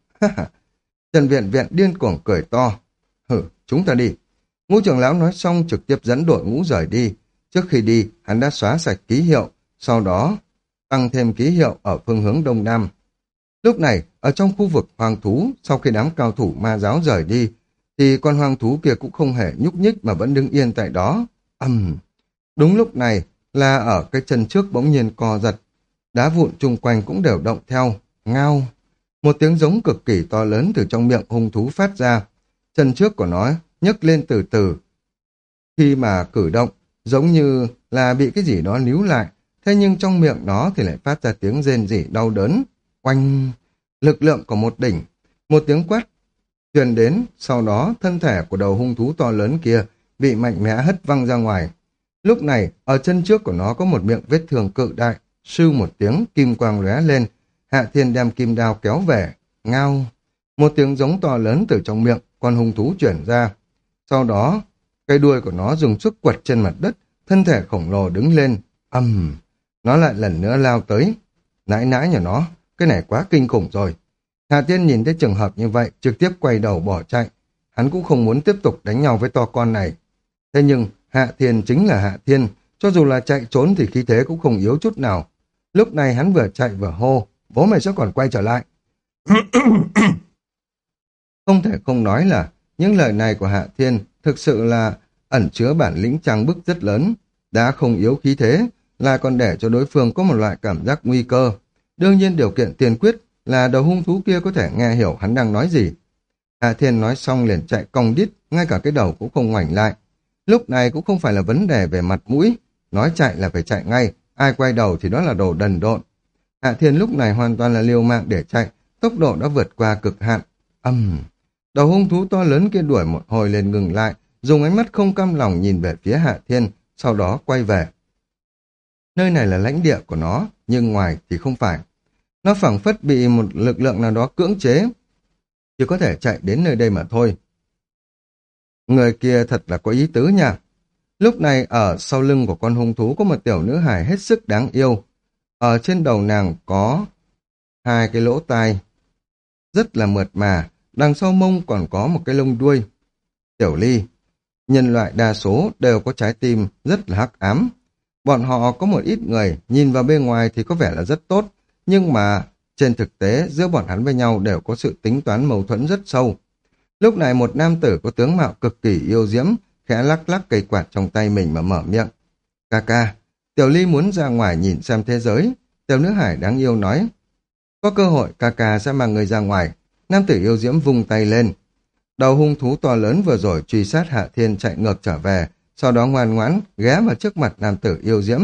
Trần Viện Viện điên cuồng cười to. Hử, chúng ta đi. Ngũ trưởng lão nói xong trực tiếp dẫn đội ngũ rời đi. Trước khi đi, hắn đã xóa sạch ký hiệu, sau đó tăng thêm ký hiệu ở phương hướng đông nam. Lúc này, ở trong khu vực hoang thú, sau khi đám cao thủ ma giáo rời đi, thì con hoang thú kia cũng không hề nhúc nhích mà vẫn đứng yên tại đó. Ầm. Uhm. Đúng lúc này là ở cái chân trước bỗng nhiên co giật, đá vụn chung quanh cũng đều động theo. Ngao. Một tiếng giống cực kỳ to lớn từ trong miệng hung thú phát ra. Chân trước của nó nhấc lên từ từ. Khi mà cử động, giống như là bị cái gì đó níu lại, thế nhưng trong miệng nó thì lại phát ra tiếng rên rỉ đau đớn. Oanh! Lực lượng của một đỉnh. Một tiếng quát truyền đến, sau đó thân thể của đầu hung thú to lớn kia bị mạnh mẽ hất văng ra ngoài. Lúc này, ở chân trước của nó có một miệng vết thương cự đại. Sưu một tiếng, kim quang lóe lên. Hạ Thiên đem kim đao kéo về. Ngao! Một tiếng giống to lớn từ trong miệng con hung thú chuyển ra. Sau đó, cái đuôi của nó dùng sức quật trên mặt đất, thân thể khổng lồ đứng lên. Ầm! Uhm. Nó lại lần nữa lao tới. Nãi nãi nhà nó, cái này quá kinh khủng rồi. Hạ Thiên nhìn thấy trường hợp như vậy, trực tiếp quay đầu bỏ chạy. Hắn cũng không muốn tiếp tục đánh nhau với to con này. Thế nhưng, Hạ Thiên chính là Hạ Thiên, cho dù là chạy trốn thì khí thế cũng không yếu chút nào. Lúc này hắn vừa chạy vừa hô, bố mày sẽ còn quay trở lại. Không thể không nói là những lời này của Hạ Thiên thực sự là ẩn chứa bản lĩnh trang bức rất lớn, đã không yếu khí thế, lại còn để cho đối phương có một loại cảm giác nguy cơ. Đương nhiên điều kiện tiên quyết là đầu hung thú kia có thể nghe hiểu hắn đang nói gì. Hạ Thiên nói xong liền chạy cong đít, ngay cả cái đầu cũng không ngoảnh lại. Lúc này cũng không phải là vấn đề về mặt mũi, nói chạy là phải chạy ngay, ai quay đầu thì đó là đồ đần độn. Hạ Thiên lúc này hoàn toàn là liều mạng để chạy, tốc độ đã vượt qua cực hạn. Âm! Đầu hung thú to lớn kia đuổi một hồi lên ngừng lại, dùng ánh mắt không cam lòng nhìn về phía Hạ Thiên, sau đó quay về. Nơi này là lãnh địa của nó, nhưng ngoài thì không phải. Nó phảng phất bị một lực lượng nào đó cưỡng chế, chỉ có thể chạy đến nơi đây mà thôi. Người kia thật là có ý tứ nha. Lúc này ở sau lưng của con hung thú có một tiểu nữ hài hết sức đáng yêu. Ở trên đầu nàng có hai cái lỗ tai rất là mượt mà, đằng sau mông còn có một cái lông đuôi. Tiểu Ly, nhân loại đa số đều có trái tim rất là hắc ám. Bọn họ có một ít người nhìn vào bên ngoài thì có vẻ là rất tốt, nhưng mà trên thực tế giữa bọn hắn với nhau đều có sự tính toán mâu thuẫn rất sâu. Lúc này một nam tử có tướng mạo cực kỳ yêu diễm, khẽ lắc lắc cây quạt trong tay mình mà mở miệng. Ca ca, Tiểu Ly muốn ra ngoài nhìn xem thế giới. Tiểu nữ hải đáng yêu nói. Có cơ hội ca ca sẽ mang người ra ngoài. Nam tử yêu diễm vung tay lên. Đầu hung thú to lớn vừa rồi truy sát Hạ Thiên chạy ngược trở về, sau đó ngoan ngoãn ghé vào trước mặt nam tử yêu diễm.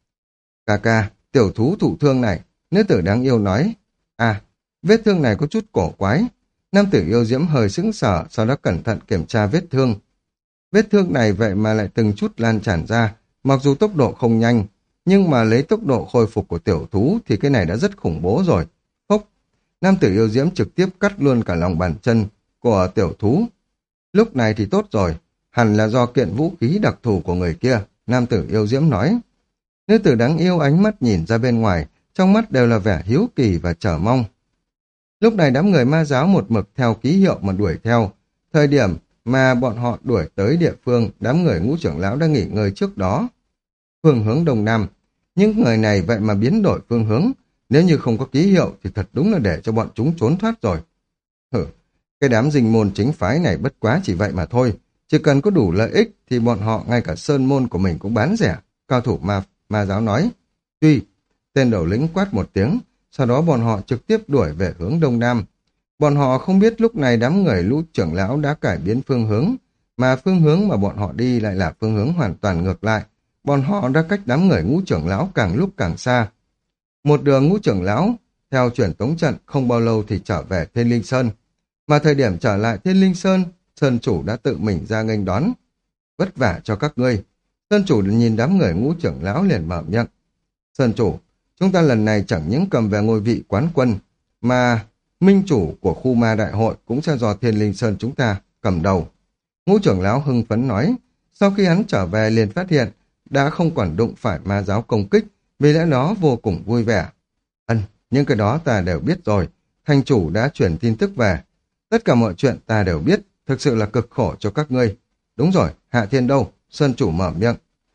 Ca ca, tiểu thú thụ thương này, nữ tử đáng yêu nói. À, vết thương này có chút cổ quái. Nam tử yêu diễm hơi sững sờ, sau đó cẩn thận kiểm tra vết thương. Vết thương này vậy mà lại từng chút lan tràn ra, mặc dù tốc độ không nhanh, nhưng mà lấy tốc độ khôi phục của tiểu thú thì cái này đã rất khủng bố rồi. Phốc, nam tử yêu diễm trực tiếp cắt luôn cả lòng bàn chân của tiểu thú. Lúc này thì tốt rồi, hẳn là do kiện vũ khí đặc thù của người kia, nam tử yêu diễm nói. Nữ tử đáng yêu ánh mắt nhìn ra bên ngoài, trong mắt đều là vẻ hiếu kỳ và chờ mong. Lúc này đám người ma giáo một mực theo ký hiệu mà đuổi theo. Thời điểm mà bọn họ đuổi tới địa phương, đám người ngũ trưởng lão đã nghỉ ngơi trước đó. Phương hướng đông nam. Những người này vậy mà biến đổi phương hướng. Nếu như không có ký hiệu thì thật đúng là để cho bọn chúng trốn thoát rồi. Hử, cái đám dình môn chính phái này bất quá chỉ vậy mà thôi. Chỉ cần có đủ lợi ích thì bọn họ ngay cả sơn môn của mình cũng bán rẻ. Cao thủ ma, ma giáo nói. Tuy, tên đầu lĩnh quát một tiếng, sau đó bọn họ trực tiếp đuổi về hướng đông nam. Bọn họ không biết lúc này đám người lũ trưởng lão đã cải biến phương hướng, mà phương hướng mà bọn họ đi lại là phương hướng hoàn toàn ngược lại. Bọn họ đã cách đám người ngũ trưởng lão càng lúc càng xa. Một đường ngũ trưởng lão, theo truyền tống trận không bao lâu thì trở về Thiên Linh Sơn. Mà thời điểm trở lại Thiên Linh Sơn, Sơn chủ đã tự mình ra nghênh đón. Vất vả cho các ngươi. Sơn chủ nhìn đám người ngũ trưởng lão liền mở miệng. Sơn chủ, chúng ta lần này chẳng những cầm về ngôi vị quán quân, mà minh chủ của khu ma đại hội cũng sẽ do Thiên Linh Sơn chúng ta cầm đầu. Ngũ trưởng lão hưng phấn nói, sau khi hắn trở về liền phát hiện đã không còn đụng phải ma giáo công kích, vì lẽ đó vô cùng vui vẻ. Ân, những cái đó ta đều biết rồi, thành chủ đã chuyển tin tức về. Tất cả mọi chuyện ta đều biết, thực sự là cực khổ cho các ngươi. Đúng rồi, Hạ Thiên đâu? Sơn chủ mở miệng.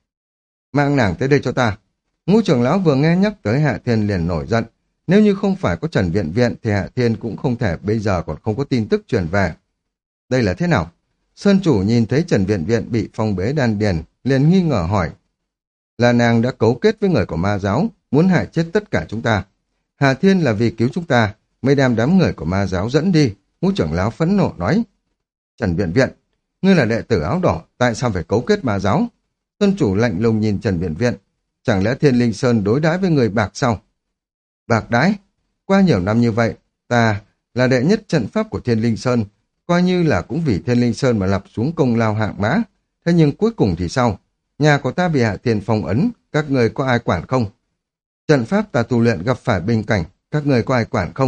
Mang nàng tới đây cho ta. Ngũ trưởng lão vừa nghe nhắc tới Hạ Thiên liền nổi giận. Nếu như không phải có Trần Viện Viện thì Hạ Thiên cũng không thể bây giờ còn không có tin tức truyền về. Đây là thế nào? Sơn chủ nhìn thấy Trần Viện Viện bị phong bế đan điền, liền nghi ngờ hỏi. Là nàng đã cấu kết với người của ma giáo, muốn hại chết tất cả chúng ta. Hạ Thiên là vì cứu chúng ta, mới đem đám người của ma giáo dẫn đi. Ngũ trưởng lão phẫn nộ nói. Trần Viện Viện, ngươi là đệ tử áo đỏ, tại sao phải cấu kết ma giáo? Sơn chủ lạnh lùng nhìn Trần Viện Viện. Chẳng lẽ Thiên Linh Sơn đối đãi với người bạc sao? Bạc đãi? Qua nhiều năm như vậy, ta là đệ nhất trận pháp của Thiên Linh Sơn, coi như là cũng vì Thiên Linh Sơn mà lập xuống công lao hạng mã. Thế nhưng cuối cùng thì sao? Nhà của ta bị Hạ Thiên phong ấn, các người có ai quản không? Trận pháp ta tu luyện gặp phải bình cảnh, các người có ai quản không?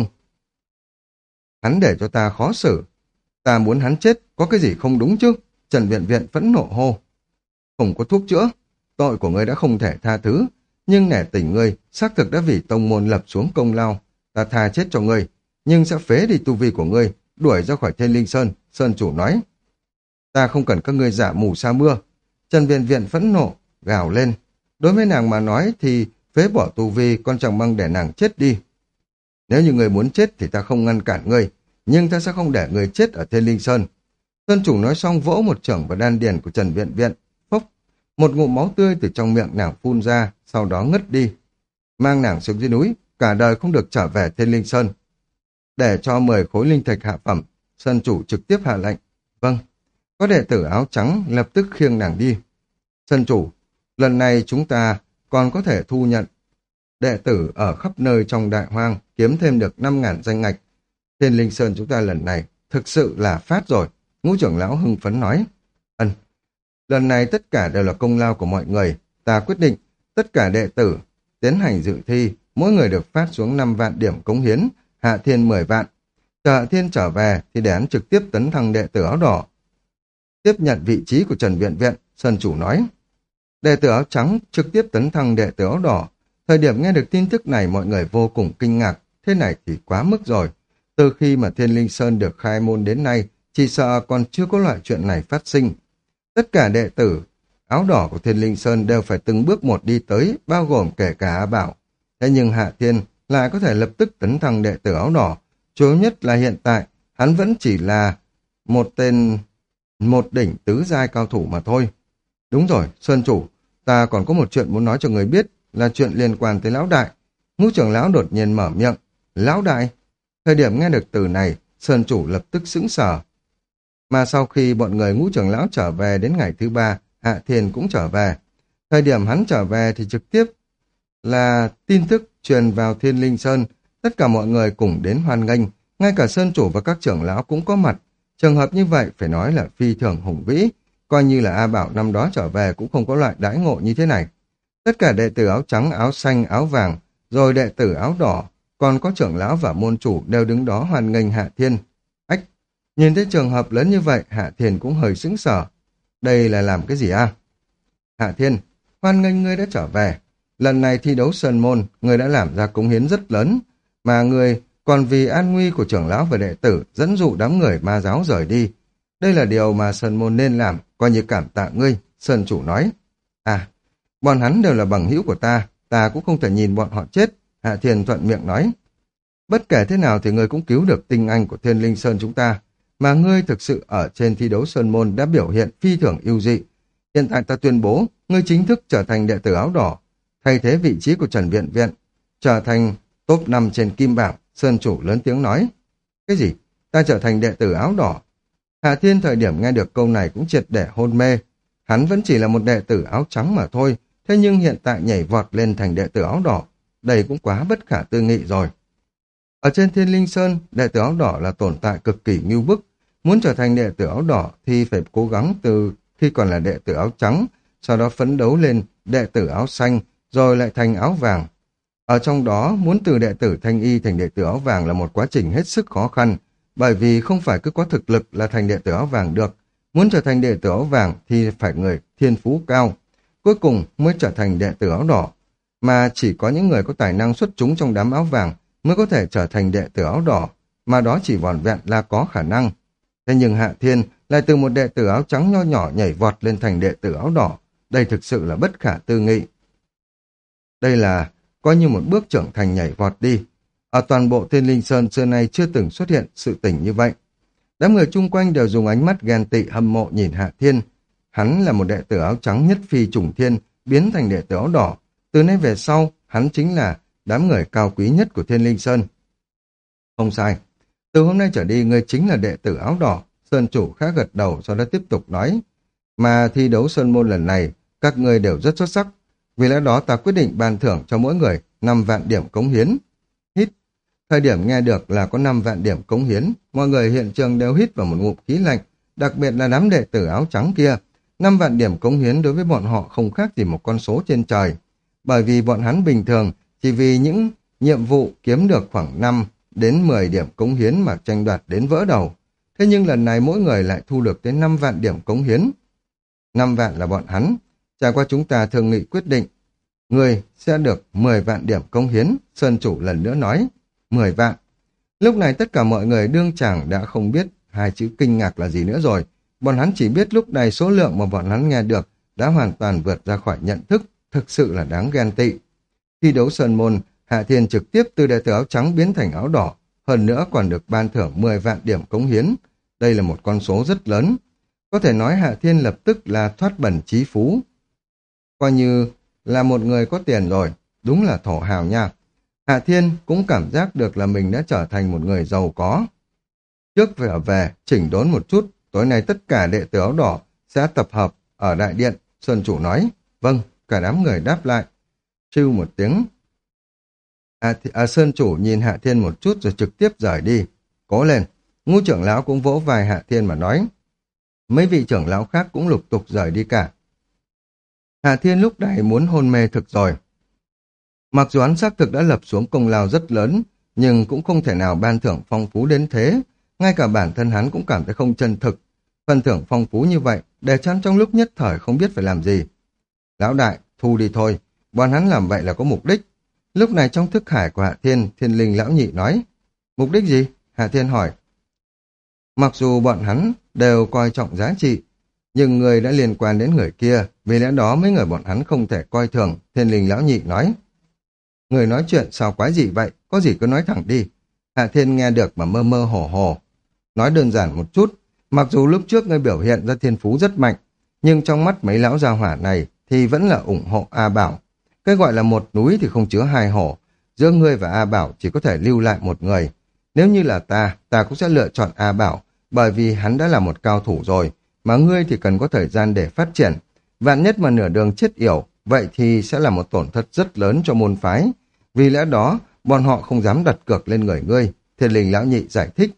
Hắn để cho ta khó xử. Ta muốn hắn chết, có cái gì không đúng chứ? Trần Viện Viện phẫn nộ hô. Không có thuốc chữa, tội của ngươi đã không thể tha thứ, nhưng nể tình ngươi, xác thực đã vì tông môn lập xuống công lao. Ta tha chết cho ngươi, nhưng sẽ phế đi tu vi của ngươi, đuổi ra khỏi Thiên Linh Sơn. Sơn chủ nói. Ta không cần các ngươi giả mù sa mưa. Trần Viện Viện phẫn nộ, gào lên. Đối với nàng mà nói thì phế bỏ tu vi còn chẳng bằng để nàng chết đi. Nếu như người muốn chết thì ta không ngăn cản ngươi, nhưng ta sẽ không để người chết ở Thiên Linh Sơn. Sơn chủ nói xong vỗ một chưởng vào đan điền của Trần Viện Viện. Phốc, một ngụm máu tươi từ trong miệng nàng phun ra, sau đó ngất đi. Mang nàng xuống dưới núi, cả đời không được trở về Thiên Linh Sơn. Để cho mười khối linh thạch hạ phẩm, Sơn chủ trực tiếp hạ lệnh. Vâng, có đệ tử áo trắng lập tức khiêng nàng đi. Sơn chủ, lần này chúng ta còn có thể thu nhận đệ tử ở khắp nơi trong đại hoang, kiếm thêm được năm ngàn danh ngạch. Thiên Linh Sơn chúng ta lần này thực sự là phát rồi. Ngũ trưởng lão hưng phấn nói. Ân, Lần này tất cả đều là công lao của mọi người. Ta quyết định, tất cả đệ tử tiến hành dự thi, mỗi người được phát xuống năm vạn điểm cống hiến, Hạ Thiên mười vạn. Chờ Hạ Thiên trở về thì để hắn trực tiếp tấn thăng đệ tử áo đỏ. Tiếp nhận vị trí của Trần Viện Viện, Sơn Chủ nói. Đệ tử áo trắng trực tiếp tấn thăng đệ tử áo đỏ. Thời điểm nghe được tin tức này mọi người vô cùng kinh ngạc, thế này thì quá mức rồi. Từ khi mà Thiên Linh Sơn được khai môn đến nay, chỉ sợ còn chưa có loại chuyện này phát sinh. Tất cả đệ tử áo đỏ của Thiên Linh Sơn đều phải từng bước một đi tới, bao gồm kể cả A Bảo. Thế nhưng Hạ Thiên lại có thể lập tức tấn thăng đệ tử áo đỏ. Chủ yếu nhất là hiện tại, hắn vẫn chỉ là một tên, một đỉnh tứ giai cao thủ mà thôi. Đúng rồi, Sơn Chủ, ta còn có một chuyện muốn nói cho người biết, là chuyện liên quan tới Lão Đại. Ngũ trưởng lão đột nhiên mở miệng. Lão Đại? Thời điểm nghe được từ này, Sơn Chủ lập tức sững sờ. Mà sau khi bọn người Ngũ trưởng lão trở về đến ngày thứ ba, Hạ Thiên cũng trở về. Thời điểm hắn trở về thì trực tiếp là tin tức truyền vào Thiên Linh Sơn. Tất cả mọi người cùng đến hoan nghênh, ngay cả Sơn Chủ và các trưởng lão cũng có mặt. Trường hợp như vậy phải nói là phi thường hùng vĩ, coi như là A Bảo năm đó trở về cũng không có loại đãi ngộ như thế này. Tất cả đệ tử áo trắng, áo xanh, áo vàng, rồi đệ tử áo đỏ, còn có trưởng lão và môn chủ đều đứng đó hoan nghênh Hạ Thiên. Ách, nhìn thấy trường hợp lớn như vậy, Hạ Thiên cũng hơi sững sờ. Đây là làm cái gì à? Hạ Thiên, hoan nghênh ngươi đã trở về. Lần này thi đấu Sơn Môn, ngươi đã làm ra cống hiến rất lớn, mà ngươi còn vì an nguy của trưởng lão và đệ tử dẫn dụ đám người ma giáo rời đi. Đây là điều mà Sơn Môn nên làm, coi như cảm tạ ngươi, Sơn Chủ nói. À, bọn hắn đều là bằng hữu của ta, ta cũng không thể nhìn bọn họ chết, Hạ Thiên thuận miệng nói. Bất kể thế nào thì ngươi cũng cứu được tinh anh của Thiên Linh Sơn chúng ta, mà ngươi thực sự ở trên thi đấu Sơn Môn đã biểu hiện phi thường ưu dị. Hiện tại ta tuyên bố, ngươi chính thức trở thành đệ tử áo đỏ, thay thế vị trí của Trần Viện Viện, trở thành top năm trên kim bảng, Sơn Chủ lớn tiếng nói. Cái gì? Ta trở thành đệ tử áo đỏ? Hạ Thiên thời điểm nghe được câu này cũng triệt để hôn mê. Hắn vẫn chỉ là một đệ tử áo trắng mà thôi, thế nhưng hiện tại nhảy vọt lên thành đệ tử áo đỏ. Đây cũng quá bất khả tư nghị rồi. Ở trên Thiên Linh Sơn, đệ tử áo đỏ là tồn tại cực kỳ ngưu bức. Muốn trở thành đệ tử áo đỏ thì phải cố gắng từ khi còn là đệ tử áo trắng, sau đó phấn đấu lên đệ tử áo xanh, rồi lại thành áo vàng. Ở trong đó, muốn từ đệ tử thanh y thành đệ tử áo vàng là một quá trình hết sức khó khăn, bởi vì không phải cứ có thực lực là thành đệ tử áo vàng được. Muốn trở thành đệ tử áo vàng thì phải người thiên phú cao, cuối cùng mới trở thành đệ tử áo đỏ. Mà chỉ có những người có tài năng xuất chúng trong đám áo vàng mới có thể trở thành đệ tử áo đỏ, mà đó chỉ vỏn vẹn là có khả năng. Thế nhưng Hạ Thiên lại từ một đệ tử áo trắng nho nhỏ nhảy vọt lên thành đệ tử áo đỏ. Đây thực sự là bất khả tư nghị. Đây là coi như một bước trưởng thành nhảy vọt đi. Ở toàn bộ Thiên Linh Sơn xưa nay chưa từng xuất hiện sự tình như vậy. Đám người chung quanh đều dùng ánh mắt ghen tị hâm mộ nhìn Hạ Thiên. Hắn là một đệ tử áo trắng nhất phi trùng thiên, biến thành đệ tử áo đỏ. Từ nay về sau, hắn chính là đám người cao quý nhất của Thiên Linh Sơn. Không sai. Từ hôm nay trở đi, ngươi chính là đệ tử áo đỏ. Sơn Chủ khá gật đầu, sau đó tiếp tục nói. Mà thi đấu Sơn Môn lần này, các ngươi đều rất xuất sắc. Vì lẽ đó ta quyết định ban thưởng cho mỗi người năm vạn điểm cống hiến. Hít. Thời điểm nghe được là có năm vạn điểm cống hiến, mọi người hiện trường đều hít vào một ngụm khí lạnh, đặc biệt là đám đệ tử áo trắng kia. năm vạn điểm cống hiến đối với bọn họ không khác gì một con số trên trời. Bởi vì bọn hắn bình thường chỉ vì những nhiệm vụ kiếm được khoảng năm đến mười điểm cống hiến mà tranh đoạt đến vỡ đầu. Thế nhưng lần này mỗi người lại thu được tới năm vạn điểm cống hiến. năm vạn là bọn hắn. Trải qua chúng ta thương nghị quyết định, người sẽ được mười vạn điểm cống hiến, Sơn Chủ lần nữa nói. mười vạn. Lúc này tất cả mọi người đương chàng đã không biết hai chữ kinh ngạc là gì nữa rồi. Bọn hắn chỉ biết lúc này số lượng mà bọn hắn nghe được đã hoàn toàn vượt ra khỏi nhận thức, thực sự là đáng ghen tị. Thi đấu Sơn Môn, Hạ Thiên trực tiếp từ đệ tử áo trắng biến thành áo đỏ, hơn nữa còn được ban thưởng mười vạn điểm cống hiến. Đây là một con số rất lớn. Có thể nói Hạ Thiên lập tức là thoát bẩn chí phú. Coi như là một người có tiền rồi, đúng là thổ hào nha. Hạ Thiên cũng cảm giác được là mình đã trở thành một người giàu có. Trước phải ở về, chỉnh đốn một chút, tối nay tất cả đệ tử áo đỏ sẽ tập hợp ở đại điện, Sơn Chủ nói. Vâng, cả đám người đáp lại. Trưu một tiếng. À, à, Sơn Chủ nhìn Hạ Thiên một chút rồi trực tiếp rời đi. Cố lên. Ngũ trưởng lão cũng vỗ vai Hạ Thiên mà nói. Mấy vị trưởng lão khác cũng lục tục rời đi cả. Hạ Thiên lúc này muốn hôn mê thực rồi. Mặc dù hắn xác thực đã lập xuống công lao rất lớn, nhưng cũng không thể nào ban thưởng phong phú đến thế. Ngay cả bản thân hắn cũng cảm thấy không chân thực. Phần thưởng phong phú như vậy, để cho hắn trong lúc nhất thời không biết phải làm gì. Lão đại, thu đi thôi, bọn hắn làm vậy là có mục đích. Lúc này trong thức hải của Hạ Thiên, Thiên Linh lão nhị nói. Mục đích gì? Hạ Thiên hỏi. Mặc dù bọn hắn đều coi trọng giá trị, nhưng người đã liên quan đến người kia, vì lẽ đó mấy người bọn hắn không thể coi thường, Thiên Linh lão nhị nói. Người nói chuyện sao quái gì vậy, có gì cứ nói thẳng đi. Hạ Thiên nghe được mà mơ mơ hồ hồ. Nói đơn giản một chút, mặc dù lúc trước ngươi biểu hiện ra thiên phú rất mạnh, nhưng trong mắt mấy lão gia hỏa này thì vẫn là ủng hộ A Bảo. Cái gọi là một núi thì không chứa hai hổ, giữa ngươi và A Bảo chỉ có thể lưu lại một người. Nếu như là ta, ta cũng sẽ lựa chọn A Bảo, bởi vì hắn đã là một cao thủ rồi, mà ngươi thì cần có thời gian để phát triển. Vạn nhất mà nửa đường chết yểu, vậy thì sẽ là một tổn thất rất lớn cho môn phái. Vì lẽ đó, bọn họ không dám đặt cược lên người ngươi, Thiên Linh lão nhị giải thích.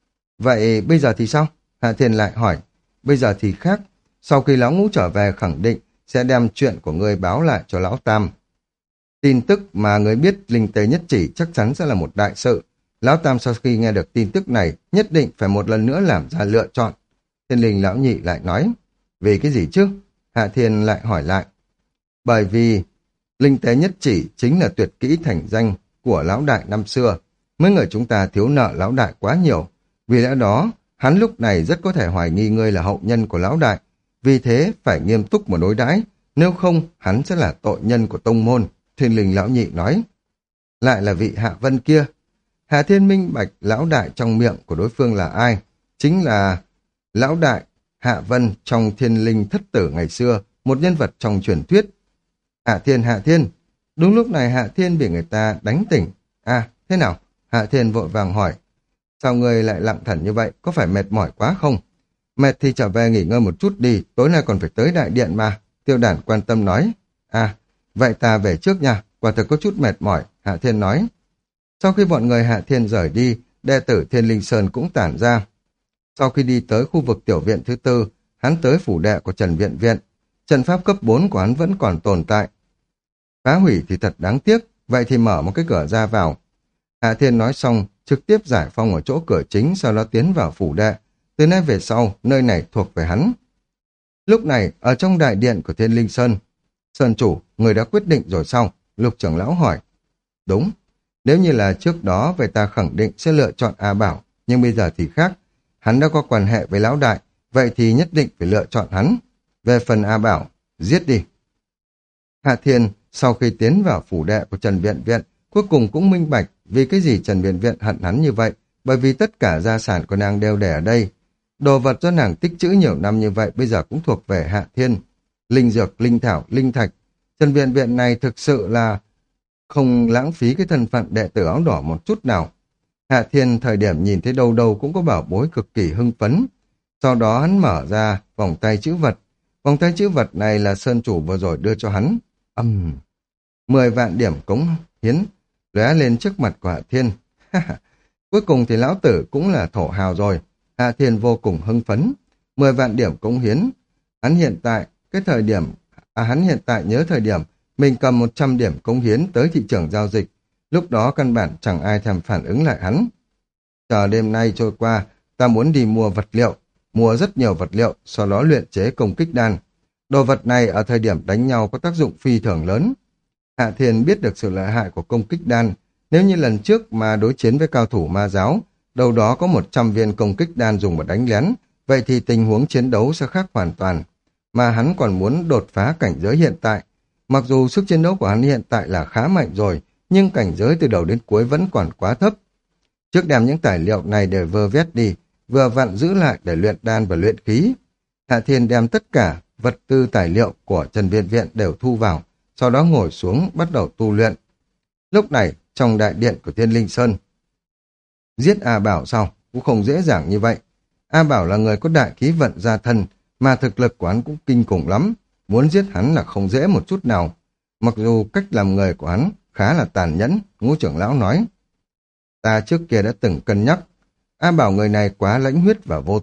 Vậy bây giờ thì sao? Hạ Thiên lại hỏi. Bây giờ thì khác, sau khi lão ngũ trở về khẳng định sẽ đem chuyện của ngươi báo lại cho lão Tam. Tin tức mà ngươi biết linh tế nhất chỉ chắc chắn sẽ là một đại sự. Lão Tam sau khi nghe được tin tức này nhất định phải một lần nữa làm ra lựa chọn. Thiên Linh lão nhị lại nói. Vì cái gì chứ? Hạ Thiên lại hỏi lại. Bởi vì linh tế nhất chỉ chính là tuyệt kỹ thành danh của lão đại năm xưa. Mấy người chúng ta thiếu nợ lão đại quá nhiều. Vì lẽ đó, hắn lúc này rất có thể hoài nghi ngươi là hậu nhân của lão đại. Vì thế phải nghiêm túc mà đối đãi, nếu không hắn sẽ là tội nhân của tông môn. Thiên Linh lão nhị nói. Lại là vị Hạ Vân kia. Hạ Thiên minh bạch lão đại trong miệng của đối phương là ai? Chính là lão đại Hạ Vân trong Thiên Linh thất tử ngày xưa, một nhân vật trong truyền thuyết. Hạ Thiên, Hạ Thiên. Đúng lúc này Hạ Thiên bị người ta đánh tỉnh. À, thế nào? Hạ Thiên vội vàng hỏi. Sao người lại lặng thẩn như vậy? Có phải mệt mỏi quá không? Mệt thì trở về nghỉ ngơi một chút đi, tối nay còn phải tới đại điện mà. Tiêu Đản quan tâm nói. À, vậy ta về trước nha, quả thực có chút mệt mỏi, Hạ Thiên nói. Sau khi bọn người Hạ Thiên rời đi, đệ tử Thiên Linh Sơn cũng tản ra. Sau khi đi tới khu vực tiểu viện thứ tư, hắn tới phủ đệ của Trần Viện Viện. Trận pháp cấp bốn của hắn vẫn còn tồn tại. Phá hủy thì thật đáng tiếc, vậy thì mở một cái cửa ra vào. Hạ Thiên nói xong, trực tiếp giải phong ở chỗ cửa chính, sau đó tiến vào phủ đệ. Từ nay về sau, nơi này thuộc về hắn. Lúc này, ở trong đại điện của Thiên Linh Sơn, Sơn chủ, người đã quyết định rồi sao? Lục trưởng lão hỏi. Đúng, nếu như là trước đó, vậy ta khẳng định sẽ lựa chọn A Bảo, nhưng bây giờ thì khác. Hắn đã có quan hệ với lão đại, vậy thì nhất định phải lựa chọn hắn. Về phần A Bảo, giết đi. Hạ Thiên, sau khi tiến vào phủ đệ của Trần Viện Viện, cuối cùng cũng minh bạch vì cái gì Trần Viện Viện hận hắn như vậy, bởi vì tất cả gia sản của nàng đều để ở đây. Đồ vật do nàng tích trữ nhiều năm như vậy bây giờ cũng thuộc về Hạ Thiên. Linh dược, linh thảo, linh thạch. Trần Viện Viện này thực sự là không lãng phí cái thân phận đệ tử áo đỏ một chút nào. Hạ Thiên thời điểm nhìn thấy đâu đâu cũng có bảo bối cực kỳ hưng phấn. Sau đó hắn mở ra vòng tay chữ vật. Vòng tay chữ vật này là Sơn chủ vừa rồi đưa cho hắn. Âm... Uhm. Mười vạn điểm cống hiến lóe lên trước mặt của Hạ Thiên. Cuối cùng thì lão tử cũng là thổ hào rồi. Hạ Thiên vô cùng hưng phấn. Mười vạn điểm cống hiến. Hắn hiện tại, cái thời điểm, à hắn hiện tại nhớ thời điểm mình cầm một trăm điểm cống hiến tới thị trường giao dịch. Lúc đó căn bản chẳng ai thèm phản ứng lại hắn. Chờ đêm nay trôi qua, ta muốn đi mua vật liệu, mua rất nhiều vật liệu, sau đó luyện chế công kích đan. Đồ vật này ở thời điểm đánh nhau có tác dụng phi thường lớn. Hạ Thiên biết được sự lợi hại của công kích đan. Nếu như lần trước mà đối chiến với cao thủ ma giáo, đâu đó có một trăm viên công kích đan dùng để đánh lén, vậy thì tình huống chiến đấu sẽ khác hoàn toàn. Mà hắn còn muốn đột phá cảnh giới hiện tại. Mặc dù sức chiến đấu của hắn hiện tại là khá mạnh rồi, nhưng cảnh giới từ đầu đến cuối vẫn còn quá thấp. Trước đem những tài liệu này để vơ vét đi, vừa vặn giữ lại để luyện đan và luyện khí. Hạ Thiên đem tất cả vật tư tài liệu của Trần Viện Viện đều thu vào, sau đó ngồi xuống bắt đầu tu luyện. Lúc này, trong đại điện của Thiên Linh Sơn, giết A Bảo sao? Cũng không dễ dàng như vậy. A Bảo là người có đại khí vận gia thân, mà thực lực của hắn cũng kinh khủng lắm. Muốn giết hắn là không dễ một chút nào. Mặc dù cách làm người của hắn khá là tàn nhẫn, Ngũ trưởng lão nói. Ta trước kia đã từng cân nhắc. A Bảo người này quá lãnh huyết và vô tình.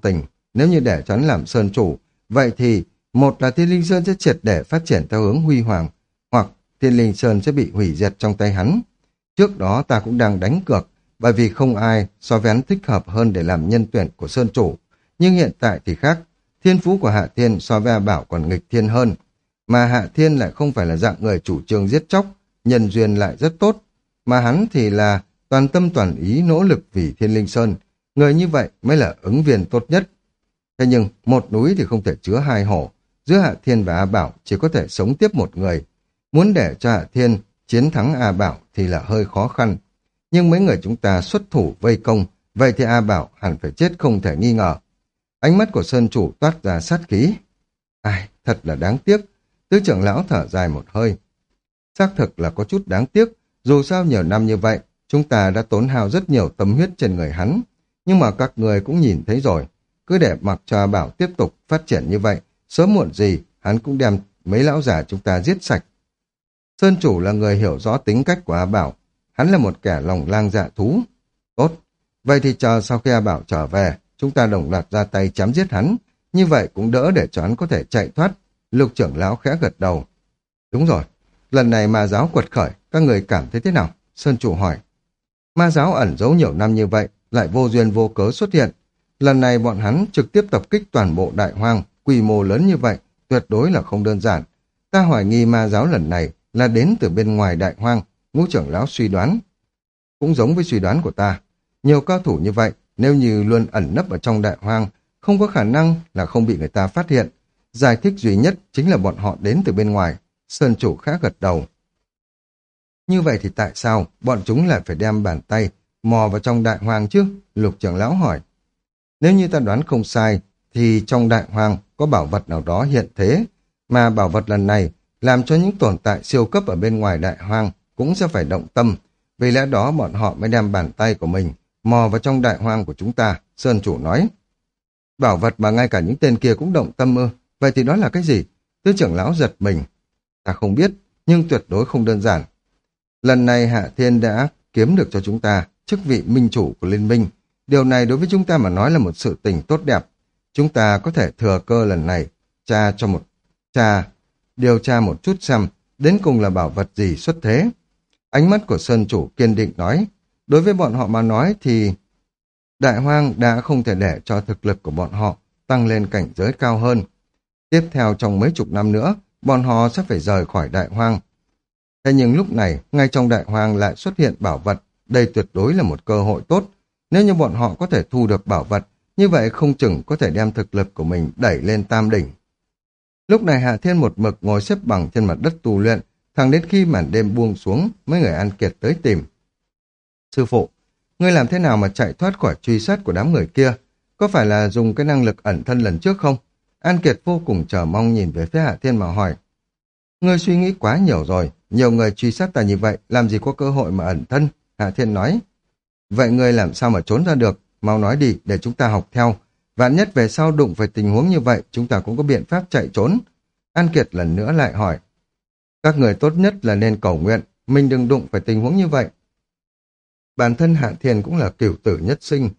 nếu như để cho hắn làm sơn chủ, vậy thì một là Thiên Linh Sơn sẽ triệt để phát triển theo hướng huy hoàng, hoặc Thiên Linh Sơn sẽ bị hủy diệt trong tay hắn. Trước đó ta cũng đang đánh cược, bởi vì không ai so với hắn thích hợp hơn để làm nhân tuyển của sơn chủ. Nhưng hiện tại thì khác, thiên phú của Hạ Thiên so với A Bảo còn nghịch thiên hơn. Mà Hạ Thiên lại không phải là dạng người chủ trương giết chóc, nhân duyên lại rất tốt. Mà hắn thì là toàn tâm toàn ý nỗ lực vì Thiên Linh Sơn. Người như vậy mới là ứng viên tốt nhất. Thế nhưng một núi thì không thể chứa hai hổ. Giữa Hạ Thiên và A Bảo chỉ có thể sống tiếp một người. Muốn để cho Hạ Thiên chiến thắng A Bảo thì là hơi khó khăn. Nhưng mấy người chúng ta xuất thủ vây công, vậy thì A Bảo hẳn phải chết không thể nghi ngờ. Ánh mắt của Sơn Chủ toát ra sát khí. Ai, thật là đáng tiếc. Tứ trưởng lão thở dài một hơi. Xác thực là có chút đáng tiếc, dù sao nhiều năm như vậy, chúng ta đã tốn hao rất nhiều tâm huyết trên người hắn. Nhưng mà các người cũng nhìn thấy rồi, cứ để mặc cho A Bảo tiếp tục phát triển như vậy, sớm muộn gì hắn cũng đem mấy lão già chúng ta giết sạch. Sơn Chủ là người hiểu rõ tính cách của A Bảo, hắn là một kẻ lòng lang dạ thú. Tốt, vậy thì chờ sau khi A Bảo trở về, chúng ta đồng loạt ra tay chém giết hắn, như vậy cũng đỡ để cho hắn có thể chạy thoát. Lục trưởng lão khẽ gật đầu. Đúng rồi, lần này ma giáo quật khởi, các người cảm thấy thế nào? Sơn Chủ hỏi. Ma giáo ẩn giấu nhiều năm như vậy, lại vô duyên vô cớ xuất hiện. Lần này bọn hắn trực tiếp tập kích toàn bộ Đại Hoang, quy mô lớn như vậy, tuyệt đối là không đơn giản. Ta hoài nghi ma giáo lần này là đến từ bên ngoài Đại Hoang, ngũ trưởng lão suy đoán. Cũng giống với suy đoán của ta, nhiều cao thủ như vậy, nếu như luôn ẩn nấp ở trong Đại Hoang, không có khả năng là không bị người ta phát hiện. Giải thích duy nhất chính là bọn họ đến từ bên ngoài. Sơn Chủ khá gật đầu. Như vậy thì tại sao bọn chúng lại phải đem bàn tay mò vào trong Đại Hoang chứ? Lục trưởng lão hỏi. Nếu như ta đoán không sai, thì trong Đại Hoang có bảo vật nào đó hiện thế, mà bảo vật lần này làm cho những tồn tại siêu cấp ở bên ngoài Đại Hoang cũng sẽ phải động tâm. Vì lẽ đó bọn họ mới đem bàn tay của mình mò vào trong Đại Hoang của chúng ta, Sơn Chủ nói. Bảo vật mà ngay cả những tên kia cũng động tâm ư? Vậy thì đó là cái gì? Tứ trưởng lão giật mình. Ta không biết, nhưng tuyệt đối không đơn giản. Lần này Hạ Thiên đã kiếm được cho chúng ta chức vị minh chủ của liên minh. Điều này đối với chúng ta mà nói là một sự tình tốt đẹp. Chúng ta có thể thừa cơ lần này tra cho một tra điều tra một chút xem đến cùng là bảo vật gì xuất thế. Ánh mắt của Sơn Chủ kiên định nói, đối với bọn họ mà nói thì Đại Hoang đã không thể để cho thực lực của bọn họ tăng lên cảnh giới cao hơn. Tiếp theo trong mấy chục năm nữa, bọn họ sẽ phải rời khỏi Đại Hoang. Thế nhưng lúc này, ngay trong Đại Hoang lại xuất hiện bảo vật, đây tuyệt đối là một cơ hội tốt. Nếu như bọn họ có thể thu được bảo vật, như vậy không chừng có thể đem thực lực của mình đẩy lên tam đỉnh. Lúc này Hạ Thiên một mực ngồi xếp bằng trên mặt đất tu luyện, thẳng đến khi màn đêm buông xuống, mấy người An Kiệt tới tìm. Sư phụ, ngươi làm thế nào mà chạy thoát khỏi truy sát của đám người kia? Có phải là dùng cái năng lực ẩn thân lần trước không? An Kiệt vô cùng chờ mong nhìn về phía Hạ Thiên mà hỏi. Ngươi suy nghĩ quá nhiều rồi, nhiều người truy sát ta như vậy, làm gì có cơ hội mà ẩn thân? Hạ Thiên nói. Vậy ngươi làm sao mà trốn ra được? Mau nói đi để chúng ta học theo. Vạn nhất về sau đụng phải tình huống như vậy, chúng ta cũng có biện pháp chạy trốn. An Kiệt lần nữa lại hỏi. Các người tốt nhất là nên cầu nguyện, mình đừng đụng phải tình huống như vậy. Bản thân Hạ Thiên cũng là cửu tử nhất sinh.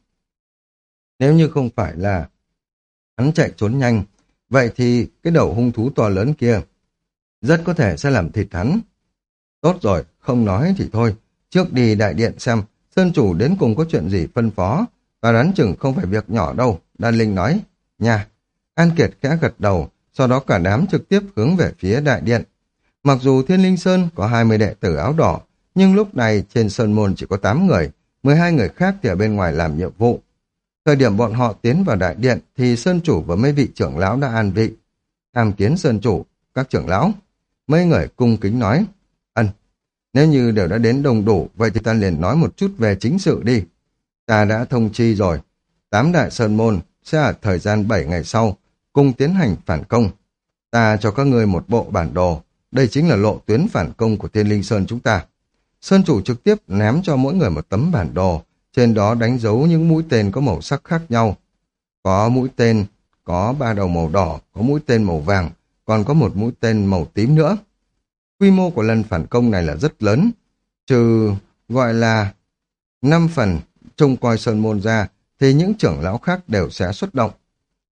Nếu như không phải là hắn chạy trốn nhanh, vậy thì cái đầu hung thú to lớn kia rất có thể sẽ làm thịt hắn. Tốt rồi, không nói thì thôi. Trước đi đại điện xem, Sơn Chủ đến cùng có chuyện gì phân phó. Và đoán chừng không phải việc nhỏ đâu, Đan Linh nói. Nha, An Kiệt khẽ gật đầu, sau đó cả đám trực tiếp hướng về phía đại điện. Mặc dù Thiên Linh Sơn có hai mươi đệ tử áo đỏ, nhưng lúc này trên Sơn Môn chỉ có tám người, mười hai người khác thì ở bên ngoài làm nhiệm vụ. Thời điểm bọn họ tiến vào đại điện thì Sơn Chủ và mấy vị trưởng lão đã an vị. Tham kiến Sơn Chủ, các trưởng lão. Mấy người cung kính nói. Ân, nếu như đều đã đến đông đủ, vậy thì ta liền nói một chút về chính sự đi. Ta đã thông chi rồi. Tám đại Sơn Môn sẽ ở thời gian bảy ngày sau cùng tiến hành phản công. Ta cho các ngươi một bộ bản đồ. Đây chính là lộ tuyến phản công của Thiên Linh Sơn chúng ta. Sơn Chủ trực tiếp ném cho mỗi người một tấm bản đồ. Trên đó đánh dấu những mũi tên có màu sắc khác nhau. Có mũi tên, có ba đầu màu đỏ, có mũi tên màu vàng, còn có một mũi tên màu tím nữa. Quy mô của lần phản công này là rất lớn. Trừ gọi là năm phần trông coi Sơn Môn ra, thì những trưởng lão khác đều sẽ xuất động.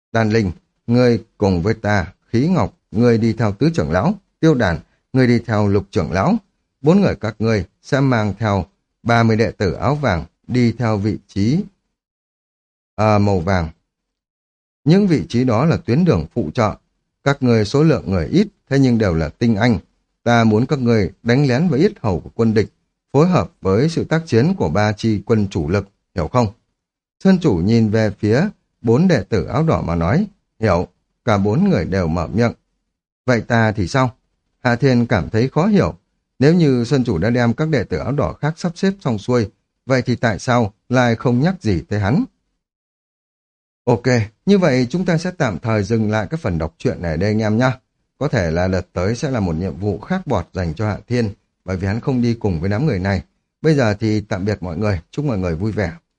Đan Linh, ngươi cùng với ta, Khí Ngọc, ngươi đi theo tứ trưởng lão, Tiêu Đàn, ngươi đi theo lục trưởng lão. Bốn người các ngươi sẽ mang theo ba mươi đệ tử áo vàng đi theo vị trí à, màu vàng. Những vị trí đó là tuyến đường phụ trợ. Các người số lượng người ít, thế nhưng đều là tinh anh. Ta muốn các người đánh lén vào yết hầu của quân địch, phối hợp với sự tác chiến của ba chi quân chủ lực, hiểu không? Sơn chủ nhìn về phía bốn đệ tử áo đỏ mà nói, hiểu, cả bốn người đều mở miệng. Vậy ta thì sao? Hạ Thiên cảm thấy khó hiểu. Nếu như Sơn chủ đã đem các đệ tử áo đỏ khác sắp xếp xong xuôi, vậy thì tại sao lại không nhắc gì tới hắn? Ok, như vậy chúng ta sẽ tạm thời dừng lại cái phần đọc truyện này đây anh em nhé. Có thể là đợt tới sẽ là một nhiệm vụ khác bọt dành cho Hạ Thiên, bởi vì hắn không đi cùng với đám người này. Bây giờ thì tạm biệt mọi người, chúc mọi người vui vẻ.